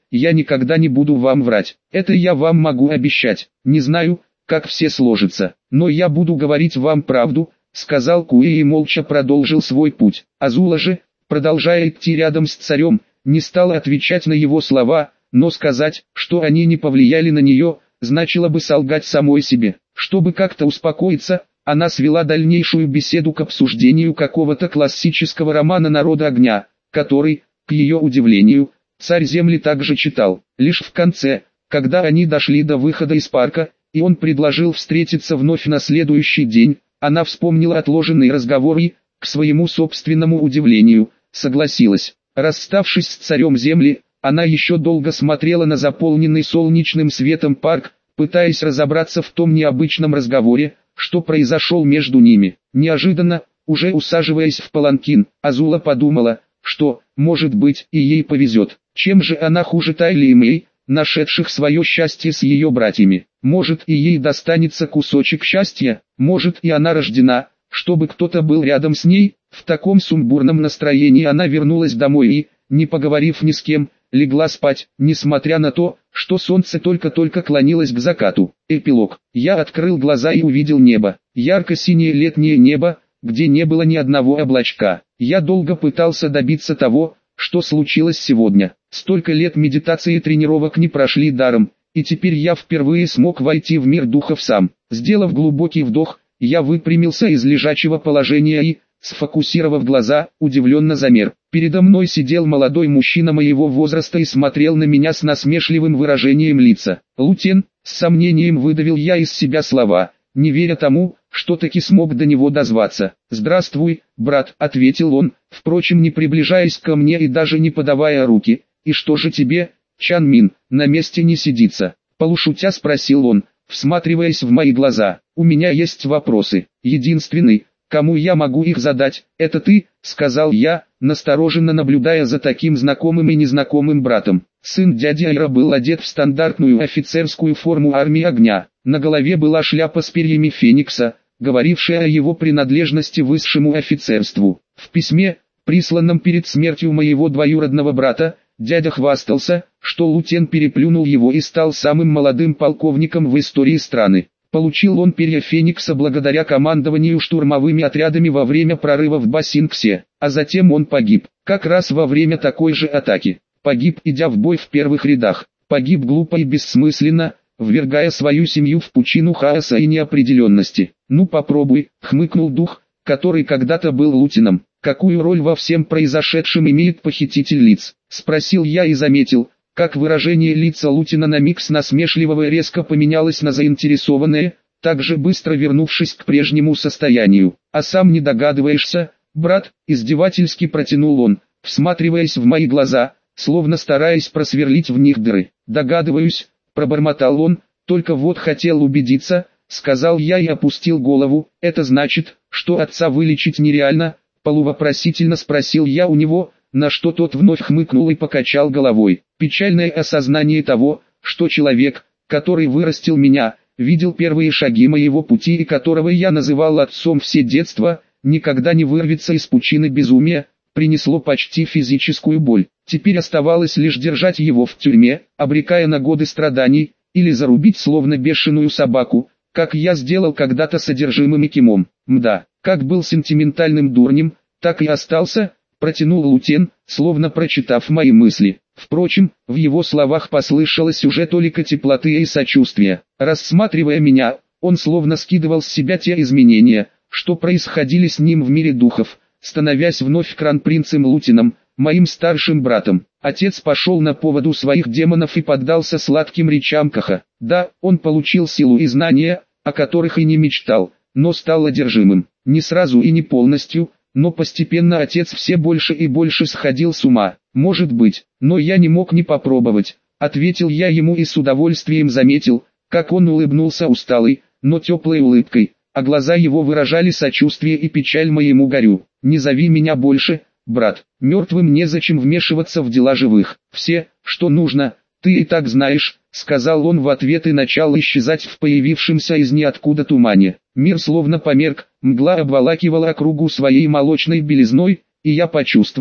я никогда не буду вам врать. Это я вам могу обещать. Не знаю, как все сложится, но я буду говорить вам правду, сказал Куи и молча продолжил свой путь. Азула же, продолжая идти рядом с царем, не стала отвечать на его слова, но сказать, что они не повлияли на нее, значило бы солгать самой себе. Чтобы как-то успокоиться, она свела дальнейшую беседу к обсуждению какого-то классического романа «Народа огня», который, к ее удивлению, царь земли также читал. Лишь в конце, когда они дошли до выхода из парка, и он предложил встретиться вновь на следующий день, она вспомнила отложенный разговор и, к своему собственному удивлению, согласилась. Расставшись с царем земли, она еще долго смотрела на заполненный солнечным светом парк, пытаясь разобраться в том необычном разговоре, что произошел между ними. Неожиданно, уже усаживаясь в паланкин, Азула подумала, что, может быть, и ей повезет. Чем же она хуже Тайли и Мэй, нашедших свое счастье с ее братьями? Может, и ей достанется кусочек счастья? Может, и она рождена, чтобы кто-то был рядом с ней? В таком сумбурном настроении она вернулась домой и, не поговорив ни с кем, легла спать, несмотря на то, что солнце только-только клонилось к закату. Эпилог. Я открыл глаза и увидел небо. Ярко-синее летнее небо, где не было ни одного облачка. Я долго пытался добиться того, что случилось сегодня. Столько лет медитации и тренировок не прошли даром, и теперь я впервые смог войти в мир духов сам. Сделав глубокий вдох, я выпрямился из лежачего положения и, сфокусировав глаза, удивленно замер. Передо мной сидел молодой мужчина моего возраста и смотрел на меня с насмешливым выражением лица. «Лутен», с сомнением выдавил я из себя слова, не веря тому, что таки смог до него дозваться. «Здравствуй, брат», — ответил он, впрочем не приближаясь ко мне и даже не подавая руки. «И что же тебе, Чан Мин, на месте не сидится?» Полушутя спросил он, всматриваясь в мои глаза. «У меня есть вопросы. Единственный, кому я могу их задать, это ты», — сказал я, настороженно наблюдая за таким знакомым и незнакомым братом. Сын дяди Айра был одет в стандартную офицерскую форму армии огня. На голове была шляпа с перьями феникса, говорившая о его принадлежности высшему офицерству. В письме, присланном перед смертью моего двоюродного брата, дядя хвастался, что Лутен переплюнул его и стал самым молодым полковником в истории страны. Получил он перья Феникса благодаря командованию штурмовыми отрядами во время прорыва в Басинксе, а затем он погиб, как раз во время такой же атаки. Погиб, идя в бой в первых рядах. Погиб глупо и бессмысленно, ввергая свою семью в пучину хаоса и неопределенности. «Ну попробуй», — хмыкнул дух, который когда-то был Лутеном. «Какую роль во всем произошедшем имеет похититель лиц?» — спросил я и заметил, как выражение лица Лутена на миг с насмешливого резко поменялось на заинтересованное, также быстро вернувшись к прежнему состоянию. «А сам не догадываешься, брат?» — издевательски протянул он, всматриваясь в мои глаза, словно стараясь просверлить в них дыры. «Догадываюсь», — пробормотал он, — «только вот хотел убедиться», — сказал я и опустил голову. «Это значит, что отца вылечить нереально?» — полувопросительно спросил я у него, на что тот вновь хмыкнул и покачал головой. Печальное осознание того, что человек, который вырастил меня, видел первые шаги моего пути и которого я называл отцом все детство, никогда не вырвется из пучины безумия, принесло почти физическую боль. Теперь оставалось лишь держать его в тюрьме, обрекая на годы страданий, или зарубить словно бешеную собаку, как я сделал когда-то содержимым Экимом. Мда, как был сентиментальным дурнем, так и остался, протянул Лутен, словно прочитав мои мысли. Впрочем, в его словах послышалось уже толика теплоты и сочувствия. Рассматривая меня, он словно скидывал с себя те изменения, что происходили с ним в мире духов, становясь вновь кронпринцем Лутеном, моим старшим братом. Отец пошел на поводу своих демонов и поддался сладким речам Каха. Да, он получил силу и знания, о которых и не мечтал, но стал одержимым. Не сразу и не полностью, но постепенно отец все больше и больше сходил с ума. «Может быть, но я не мог не попробовать», — ответил я ему и с удовольствием заметил, как он улыбнулся усталой, но теплой улыбкой, а глаза его выражали сочувствие и печаль моему горю. «Не зови меня больше, брат, мертвым незачем вмешиваться в дела живых. Все, что нужно, ты и так знаешь», — сказал он в ответ и начал исчезать в появившемся из ниоткуда тумане. Мир словно померк, мгла обволакивала округу своей молочной белизной, и я почувствовал,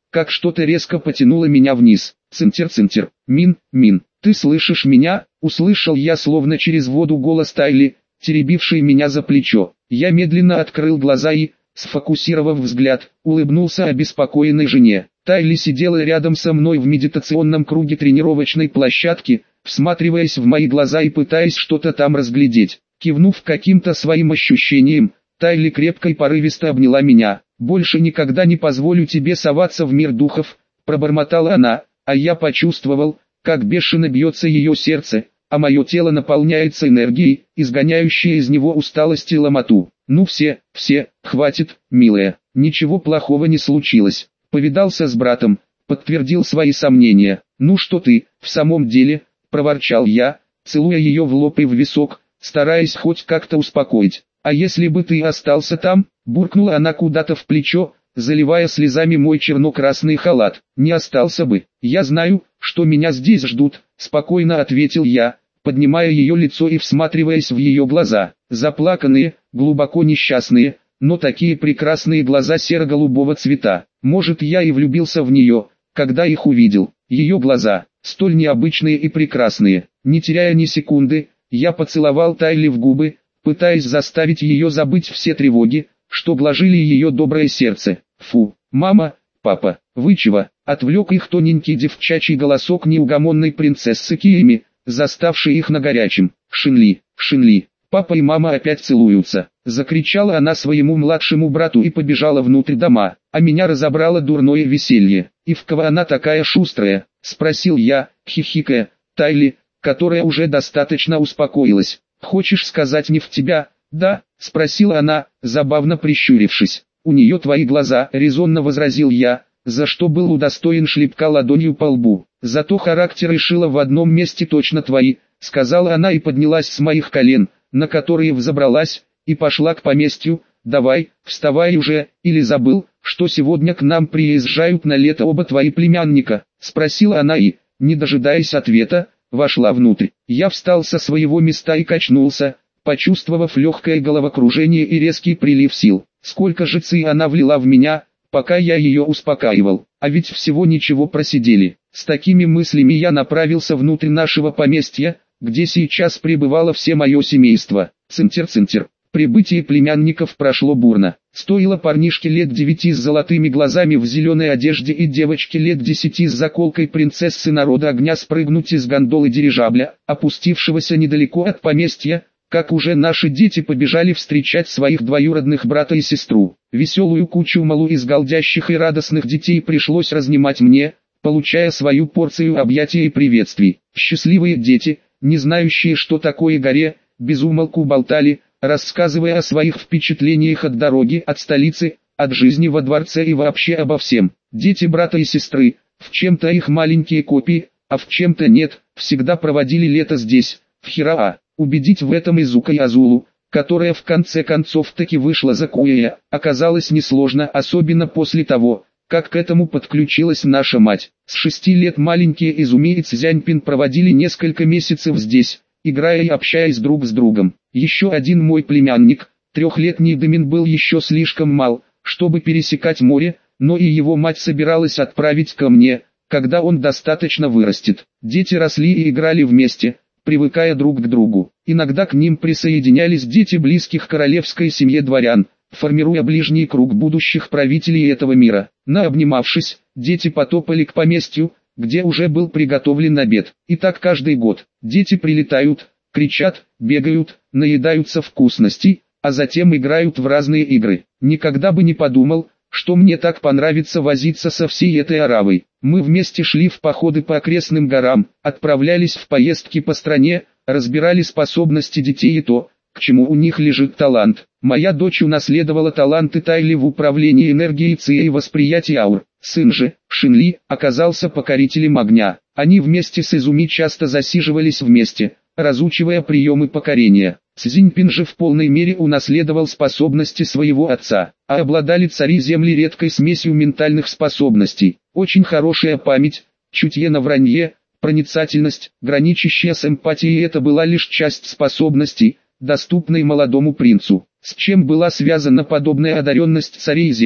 как что-то резко потянуло меня вниз. Цинтер-цинтер, Мин, Мин, ты слышишь меня? Услышал я словно через воду голос Тайли, теребивший меня за плечо. Я медленно открыл глаза и, сфокусировав взгляд, улыбнулся обеспокоенной жене. Тайли сидела рядом со мной в медитационном круге тренировочной площадки, всматриваясь в мои глаза и пытаясь что-то там разглядеть. Кивнув каким-то своим ощущениям, Тайли крепко и порывисто обняла меня. «Больше никогда не позволю тебе соваться в мир духов», — пробормотала она, а я почувствовал, как бешено бьется ее сердце, а мое тело наполняется энергией, изгоняющей из него усталость и ломоту. «Ну все, все, хватит, милая, ничего плохого не случилось. Повидался с братом, подтвердил свои сомнения. Ну что ты, в самом деле», — проворчал я, целуя ее в лоб и в висок, стараясь хоть как-то успокоить. «А если бы ты остался там?» — буркнула она куда-то в плечо, заливая слезами мой черно-красный халат. «Не остался бы. Я знаю, что меня здесь ждут», — спокойно ответил я, поднимая ее лицо и всматриваясь в ее глаза. Заплаканные, глубоко несчастные, но такие прекрасные глаза серо-голубого цвета. Может, я и влюбился в нее, когда их увидел. Ее глаза, столь необычные и прекрасные. Не теряя ни секунды, я поцеловал Тайли в губы, пытаясь заставить ее забыть все тревоги, что блажили ее доброе сердце. «Фу, мама, папа, вы чего?» — отвлек их тоненький девчачий голосок неугомонной принцессы Киими, заставшей их на горячем. «Шинли, Шинли, папа и мама опять целуются!» — закричала она своему младшему брату и побежала внутрь дома, а меня разобрало дурное веселье. «И в кого она такая шустрая?» — спросил я, хихикая, Тайли, которая уже достаточно успокоилась. «Хочешь сказать, не в тебя?» «Да», — спросила она, забавно прищурившись. «У нее твои глаза», — резонно возразил я, за что был удостоен шлепка ладонью по лбу. «Зато характер решила в одном месте точно твои», — сказала она и поднялась с моих колен, на которые взобралась, и пошла к поместью. «Давай, вставай уже, или забыл, что сегодня к нам приезжают на лето оба твои племянника?» — спросила она и, не дожидаясь ответа, вошла внутрь. Я встал со своего места и качнулся, почувствовав легкое головокружение и резкий прилив сил. Сколько же ци она влила в меня, пока я ее успокаивал, а ведь всего ничего просидели. С такими мыслями я направился внутрь нашего поместья, где сейчас пребывало все мое семейство. Цинтер-цинтер. Прибытие племянников прошло бурно. Стоило парнишке лет девяти с золотыми глазами в зеленой одежде и девочке лет десяти с заколкой принцессы народа огня спрыгнуть из гондолы дирижабля, опустившегося недалеко от поместья, как уже наши дети побежали встречать своих двоюродных брата и сестру. Веселую кучу малу из голдящих и радостных детей пришлось разнимать мне, получая свою порцию объятий и приветствий. Счастливые дети, не знающие, что такое горе, безумолку болтали, рассказывая о своих впечатлениях от дороги, от столицы, от жизни во дворце и вообще обо всем. Дети брата и сестры, в чем-то их маленькие копии, а в чем-то нет, всегда проводили лето здесь, в Хираа. Убедить в этом Изука и Азулу, которая в конце концов таки вышла за Куэя, оказалось несложно, особенно после того, как к этому подключилась наша мать. С шести лет маленькие Изуми и Цзяньпин проводили несколько месяцев здесь, играя и общаясь друг с другом. Еще один мой племянник, трехлетний Дэмин, был еще слишком мал, чтобы пересекать море, но и его мать собиралась отправить ко мне, когда он достаточно вырастет. Дети росли и играли вместе, привыкая друг к другу. Иногда к ним присоединялись дети близких королевской семье дворян, формируя ближний круг будущих правителей этого мира. Наобнимавшись, дети потопали к поместью, где уже был приготовлен обед. И так каждый год. Дети прилетают, кричат, бегают, наедаются вкусностей, а затем играют в разные игры. Никогда бы не подумал, что мне так понравится возиться со всей этой оравой. Мы вместе шли в походы по окрестным горам, отправлялись в поездки по стране, разбирали способности детей и то, к чему у них лежит талант. Моя дочь унаследовала таланты Тайли в управлении энергией Ци и восприятии аур. Сын же, Шинли, оказался покорителем огня. Они вместе с Изуми часто засиживались вместе, разучивая приемы покорения. Цзиньпин же в полной мере унаследовал способности своего отца, а обладали цари земли редкой смесью ментальных способностей. Очень хорошая память, чутье на вранье, проницательность, граничащая с эмпатией — это была лишь часть способностей, доступной молодому принцу. С чем была связана подобная одаренность царей земли,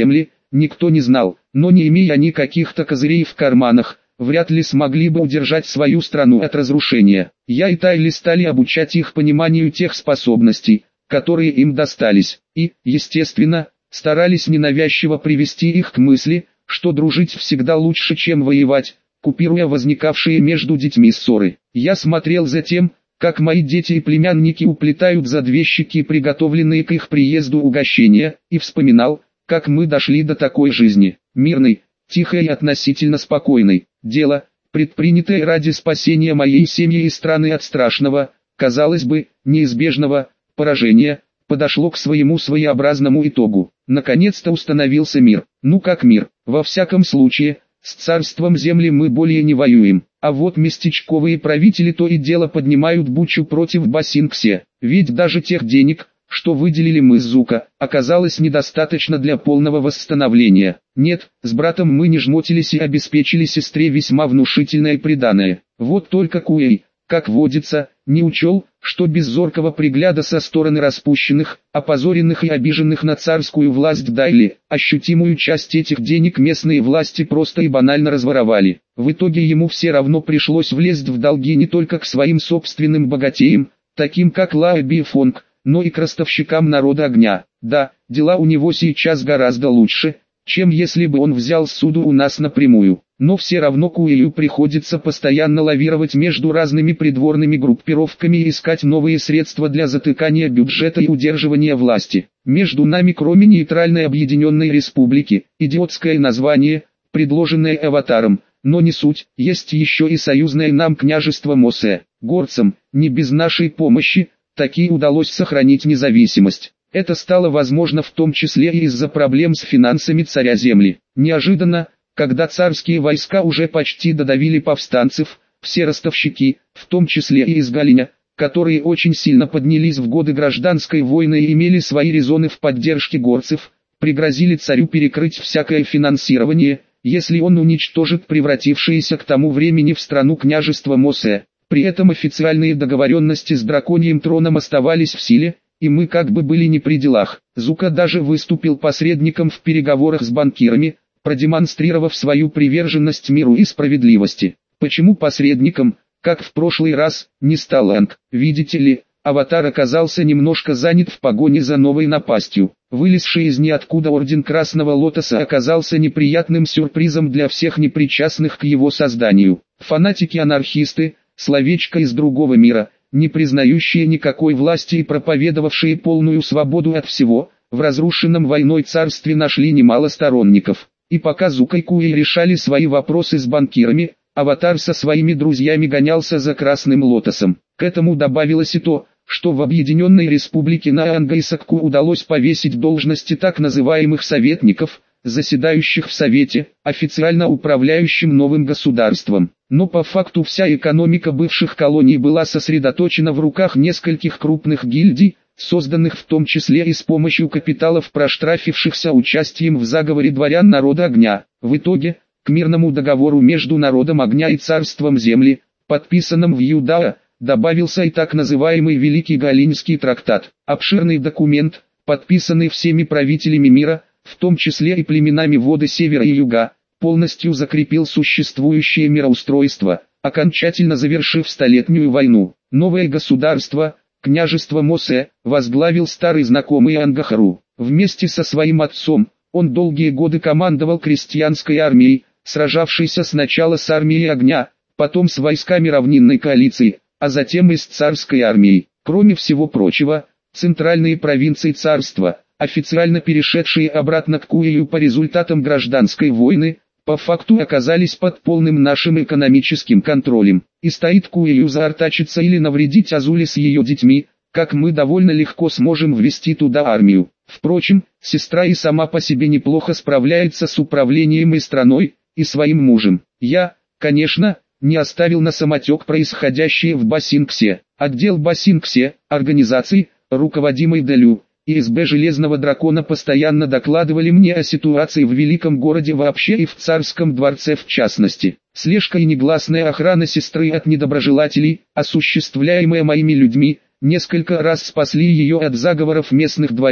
никто не знал, но не имея они каких-то козырей в карманах, вряд ли смогли бы удержать свою страну от разрушения. Я и Тайли стали обучать их пониманию тех способностей, которые им достались, и, естественно, старались ненавязчиво привести их к мысли, что дружить всегда лучше, чем воевать, купируя возникавшие между детьми ссоры. Я смотрел за тем, как мои дети и племянники уплетают за две щеки приготовленные к их приезду угощения, и вспоминал, как мы дошли до такой жизни, мирной, тихой и относительно спокойной. Дело, предпринятое ради спасения моей семьи и страны от страшного, казалось бы, неизбежного поражения, подошло к своему своеобразному итогу. Наконец-то установился мир. Ну как мир? Во всяком случае, с царством земли мы более не воюем. А вот местечковые правители то и дело поднимают бучу против Басинксе. Ведь даже тех денег, что выделили мы с Зука, оказалось недостаточно для полного восстановления. Нет, с братом мы не жмотились и обеспечили сестре весьма внушительное приданое. Вот только Куэй, как водится, не учел, что без зоркого пригляда со стороны распущенных, опозоренных и обиженных на царскую власть Дайли, ощутимую часть этих денег местные власти просто и банально разворовали. В итоге ему все равно пришлось влезть в долги не только к своим собственным богатеям, таким как Лао Бифонг, но и к ростовщикам народа огня. Да, дела у него сейчас гораздо лучше, чем если бы он взял суду у нас напрямую. Но все равно Куэлю приходится постоянно лавировать между разными придворными группировками и искать новые средства для затыкания бюджета и удерживания власти. Между нами, кроме нейтральной объединенной республики, идиотское название, предложенное Аватаром, но не суть, есть еще и союзное нам княжество Мосе. Горцам, не без нашей помощи, таки удалось сохранить независимость. Это стало возможно в том числе и из-за проблем с финансами царя земли. Неожиданно, когда царские войска уже почти додавили повстанцев, все ростовщики, в том числе и из Галиня, которые очень сильно поднялись в годы гражданской войны и имели свои резоны в поддержке горцев, пригрозили царю перекрыть всякое финансирование, если он уничтожит превратившееся к тому времени в страну княжество Мосе. При этом официальные договоренности с драконьим троном оставались в силе, и мы как бы были не при делах. Зука даже выступил посредником в переговорах с банкирами, продемонстрировав свою приверженность миру и справедливости. Почему посредником, как в прошлый раз, не стал Энг? Видите ли, Аватар оказался немножко занят в погоне за новой напастью. Вылезший из ниоткуда Орден Красного Лотоса оказался неприятным сюрпризом для всех непричастных к его созданию. Фанатики-анархисты, словечко из другого мира, не признающие никакой власти и проповедовавшие полную свободу от всего, в разрушенном войной царстве нашли немало сторонников. И пока Зука и Куэй решали свои вопросы с банкирами, Аватар со своими друзьями гонялся за Красным Лотосом. К этому добавилось и то, что в Объединенной Республике Наанга и Сакку удалось повесить должности так называемых советников, заседающих в Совете, официально управляющим новым государством. Но по факту вся экономика бывших колоний была сосредоточена в руках нескольких крупных гильдий, созданных в том числе и с помощью капиталов, проштрафившихся участием в заговоре дворян народа огня. В итоге, к мирному договору между народом огня и царством земли, подписанном в Юдаа, добавился и так называемый Великий Галинский трактат. Обширный документ, подписанный всеми правителями мира, в том числе и племенами воды севера и юга, полностью закрепил существующее мироустройство, окончательно завершив столетнюю войну. Новое государство, княжество Мосе, возглавил старый знакомый Ангахару. Вместе со своим отцом, он долгие годы командовал крестьянской армией, сражавшейся сначала с армией огня, потом с войсками равнинной коалиции, а затем и с царской армией. Кроме всего прочего, центральные провинции царства, официально перешедшие обратно к Куэлю по результатам гражданской войны, по факту оказались под полным нашим экономическим контролем. И стоит Куэлю заортачиться или навредить Азуле с ее детьми, как мы довольно легко сможем ввести туда армию. Впрочем, сестра и сама по себе неплохо справляется с управлением и страной, и своим мужем. Я, конечно, не оставил на самотек происходящее в Басинксе. Отдел Басинксе, организации, руководимой Делю, и СБ Железного Дракона постоянно докладывали мне о ситуации в великом городе вообще и в царском дворце в частности. Слежка и негласная охрана сестры от недоброжелателей, осуществляемая моими людьми, несколько раз спасли ее от заговоров местных дворян,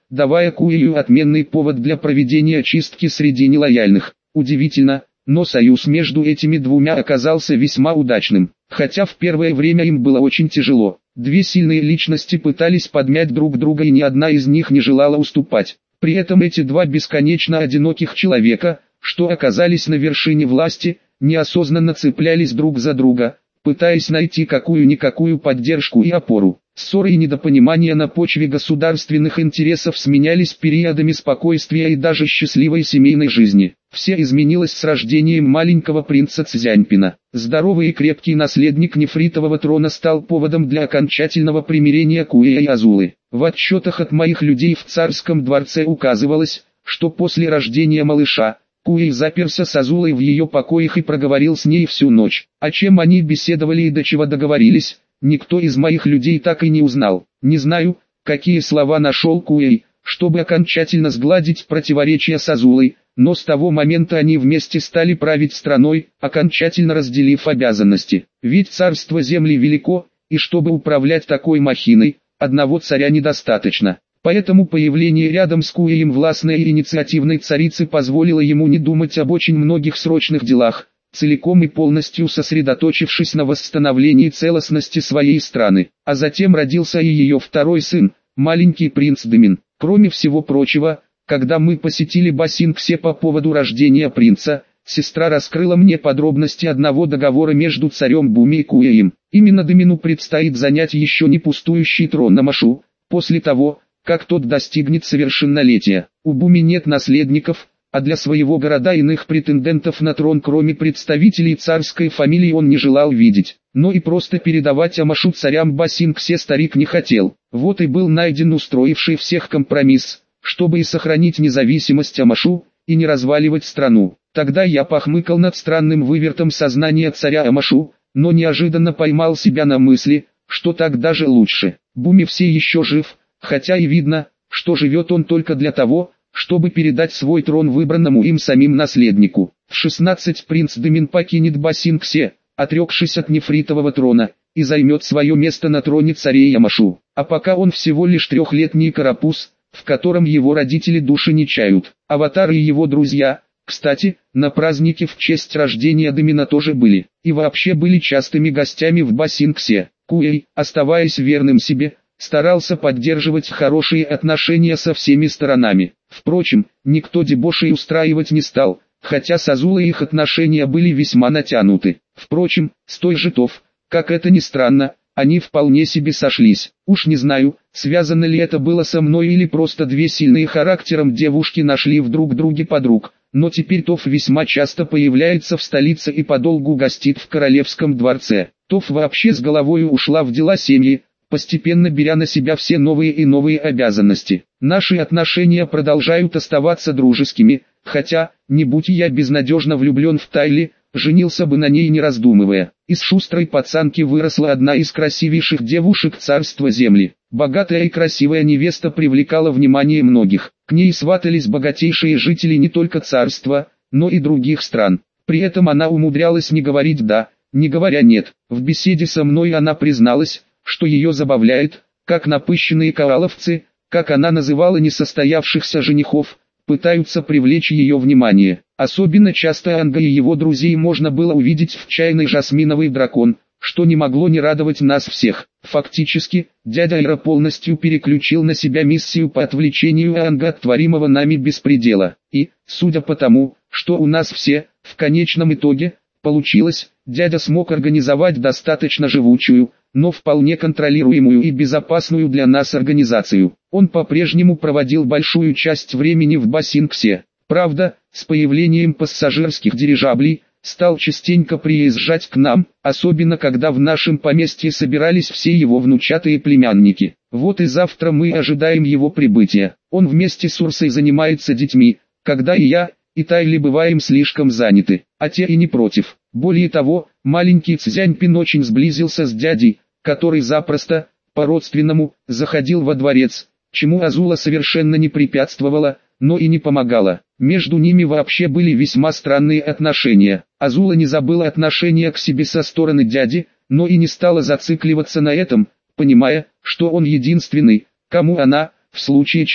давая Куэю отменный повод для проведения чистки среди нелояльных. Удивительно, но союз между этими двумя оказался весьма удачным, хотя в первое время им было очень тяжело. Две сильные личности пытались подмять друг друга, и ни одна из них не желала уступать. При этом эти два бесконечно одиноких человека, что оказались на вершине власти, неосознанно цеплялись друг за друга, пытаясь найти какую-никакую поддержку и опору. Ссоры и недопонимания на почве государственных интересов сменялись периодами спокойствия и даже счастливой семейной жизни. Все изменилось с рождением маленького принца Цзяньпина. Здоровый и крепкий наследник нефритового трона стал поводом для окончательного примирения Куэя и Азулы. В отчетах от моих людей в царском дворце указывалось, что после рождения малыша, Куэй заперся с Азулой в ее покоях и проговорил с ней всю ночь. О чем они беседовали и до чего договорились, никто из моих людей так и не узнал. Не знаю, какие слова нашел Куэй, чтобы окончательно сгладить противоречия с Азулой, но с того момента они вместе стали править страной, окончательно разделив обязанности. Ведь царство земли велико, и чтобы управлять такой махиной, одного царя недостаточно. Поэтому появление рядом с Куэем властной и инициативной царицы позволило ему не думать об очень многих срочных делах, целиком и полностью сосредоточившись на восстановлении целостности своей страны. А затем родился и ее второй сын, маленький принц Дэмин. Кроме всего прочего, когда мы посетили Басинг-се по поводу рождения принца, сестра раскрыла мне подробности одного договора между царем Буми и Куэем. Именно Дэмину предстоит занять еще не пустующий трон на Машу, после того, как тот достигнет совершеннолетия. У Буми нет наследников, а для своего города иных претендентов на трон кроме представителей царской фамилии он не желал видеть. Но и просто передавать Амашу царям Басинг-се старик не хотел. Вот и был найден устроивший всех компромисс, чтобы и сохранить независимость Амашу, и не разваливать страну. Тогда я похмыкал над странным вывертом сознания царя Амашу, но неожиданно поймал себя на мысли, что так даже лучше. Буми все еще жив, хотя и видно, что живет он только для того, чтобы передать свой трон выбранному им самим наследнику. В шестнадцать принц Дэмин покинет Басинг-се, отрекшись от нефритового трона, и займет свое место на троне царей Амашу. А пока он всего лишь трехлетний карапуз, в котором его родители души не чают. Аватар и его друзья, кстати, на празднике в честь рождения Дэмина тоже были, и вообще были частыми гостями в Басинг-се. Куэй, оставаясь верным себе, старался поддерживать хорошие отношения со всеми сторонами. Впрочем, никто дебошей устраивать не стал, хотя с Азулой их отношения были весьма натянуты. Впрочем, с той же Тоф, как это ни странно, они вполне себе сошлись. Уж не знаю, связано ли это было со мной или просто две сильные характером девушки нашли в друг друге подруг, но теперь Тоф весьма часто появляется в столице и подолгу гостит в королевском дворце. Тоф вообще с головой ушла в дела семьи, постепенно беря на себя все новые и новые обязанности. Наши отношения продолжают оставаться дружескими, хотя, не будь я безнадежно влюблен в Тайли, женился бы на ней не раздумывая. Из шустрой пацанки выросла одна из красивейших девушек царства земли. Богатая и красивая невеста привлекала внимание многих. К ней сватались богатейшие жители не только царства, но и других стран. При этом она умудрялась не говорить «да», не говоря «нет». В беседе со мной она призналась, что ее забавляет, как напыщенные коаловцы, как она называла несостоявшихся женихов, пытаются привлечь ее внимание. Особенно часто Анга и его друзей можно было увидеть в чайной жасминовый дракон, что не могло не радовать нас всех. Фактически, дядя Ира полностью переключил на себя миссию по отвлечению Анга от творимого нами беспредела. И, судя по тому, что у нас все, в конечном итоге, получилось, дядя смог организовать достаточно живучую, но вполне контролируемую и безопасную для нас организацию. Он по-прежнему проводил большую часть времени в Басинг-се. Правда, с появлением пассажирских дирижаблей, стал частенько приезжать к нам, особенно когда в нашем поместье собирались все его внучатые племянники. Вот и завтра мы ожидаем его прибытия. Он вместе с Урсой занимается детьми, когда и я, и Тайли бываем слишком заняты, а те и не против. Более того, маленький Цзяньпин очень сблизился с дядей, который запросто, по-родственному, заходил во дворец, чему Азула совершенно не препятствовала, но и не помогала. Между ними вообще были весьма странные отношения. Азула не забыла отношения к себе со стороны дяди, но и не стала зацикливаться на этом, понимая, что он единственный, кому она, в случае чего,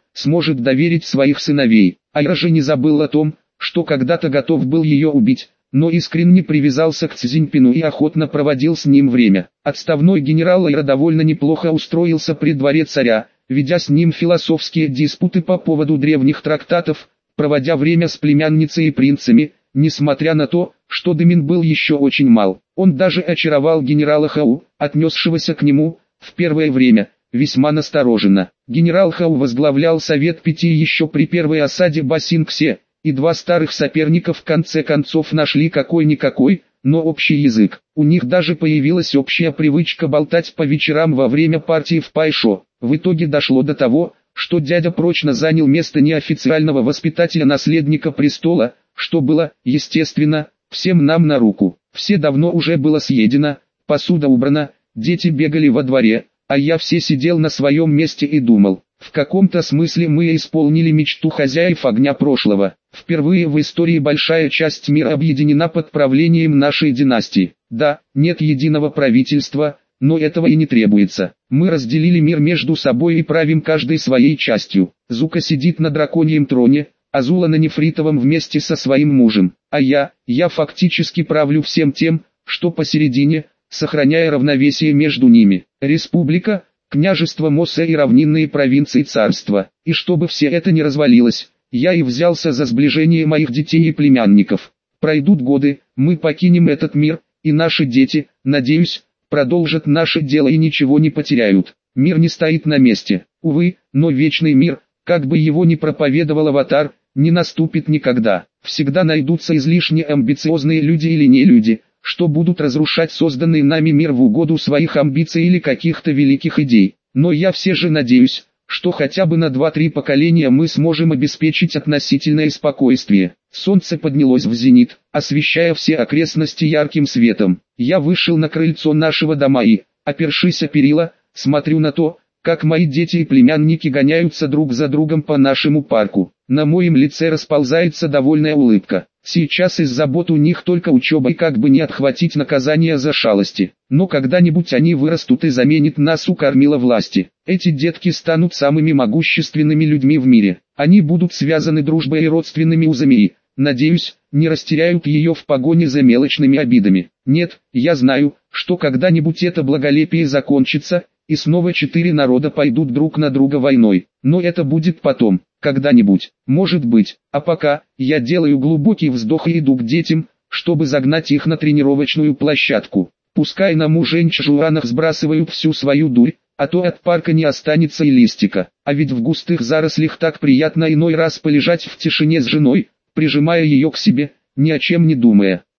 сможет доверить своих сыновей. Айра же не забыл о том, что когда-то готов был ее убить, но искренне привязался к Цзиньпину и охотно проводил с ним время. Отставной генерал Айра довольно неплохо устроился при дворе царя, ведя с ним философские диспуты по поводу древних трактатов, проводя время с племянницей и принцами, несмотря на то, что Дэмин был еще очень мал. Он даже очаровал генерала Хау, отнесшегося к нему, в первое время, весьма настороженно. Генерал Хау возглавлял Совет Пяти еще при первой осаде Басинксе, и два старых соперника в конце концов нашли какой-никакой, но общий язык. У них даже появилась общая привычка болтать по вечерам во время партии в Пайшо. В итоге дошло до того, что дядя прочно занял место неофициального воспитателя наследника престола, что было, естественно, всем нам на руку. Все давно уже было съедено, посуда убрана, дети бегали во дворе, а я все сидел на своем месте и думал. В каком-то смысле мы исполнили мечту хозяев огня прошлого. Впервые в истории большая часть мира объединена под правлением нашей династии. Да, нет единого правительства, но этого и не требуется. Мы разделили мир между собой и правим каждой своей частью. Зука сидит на драконьем троне, Азула на нефритовом вместе со своим мужем. А я, я фактически правлю всем тем, что посередине, сохраняя равновесие между ними. Республика, княжество Мосе и равнинные провинции царства. И чтобы все это не развалилось, я и взялся за сближение моих детей и племянников. Пройдут годы, мы покинем этот мир, и наши дети, надеюсь, продолжат наше дело и ничего не потеряют. Мир не стоит на месте, увы, но вечный мир, как бы его ни проповедовал Аватар, не наступит никогда. Всегда найдутся излишне амбициозные люди или не люди, что будут разрушать созданный нами мир в угоду своих амбиций или каких-то великих идей. Но я все же надеюсь, что хотя бы на два-три поколения мы сможем обеспечить относительное спокойствие. Солнце поднялось в зенит, освещая все окрестности ярким светом. Я вышел на крыльцо нашего дома и, опершись о перила, смотрю на то, как мои дети и племянники гоняются друг за другом по нашему парку. На моем лице расползается довольная улыбка. Сейчас из забот у них только учеба и как бы не отхватить наказание за шалости. Но когда-нибудь они вырастут и заменят нас у кормила власти. Эти детки станут самыми могущественными людьми в мире. Они будут связаны дружбой и родственными узами и, надеюсь, не растеряют ее в погоне за мелочными обидами. Нет, я знаю, что когда-нибудь это благолепие закончится, и снова четыре народа пойдут друг на друга войной. Но это будет потом, когда-нибудь, может быть. А пока, я делаю глубокий вздох и иду к детям, чтобы загнать их на тренировочную площадку. Пускай на муженч-жуанах сбрасывают всю свою дурь, а то от парка не останется и листика. А ведь в густых зарослях так приятно иной раз полежать в тишине с женой, прижимая ее к себе, ни о чем не думая.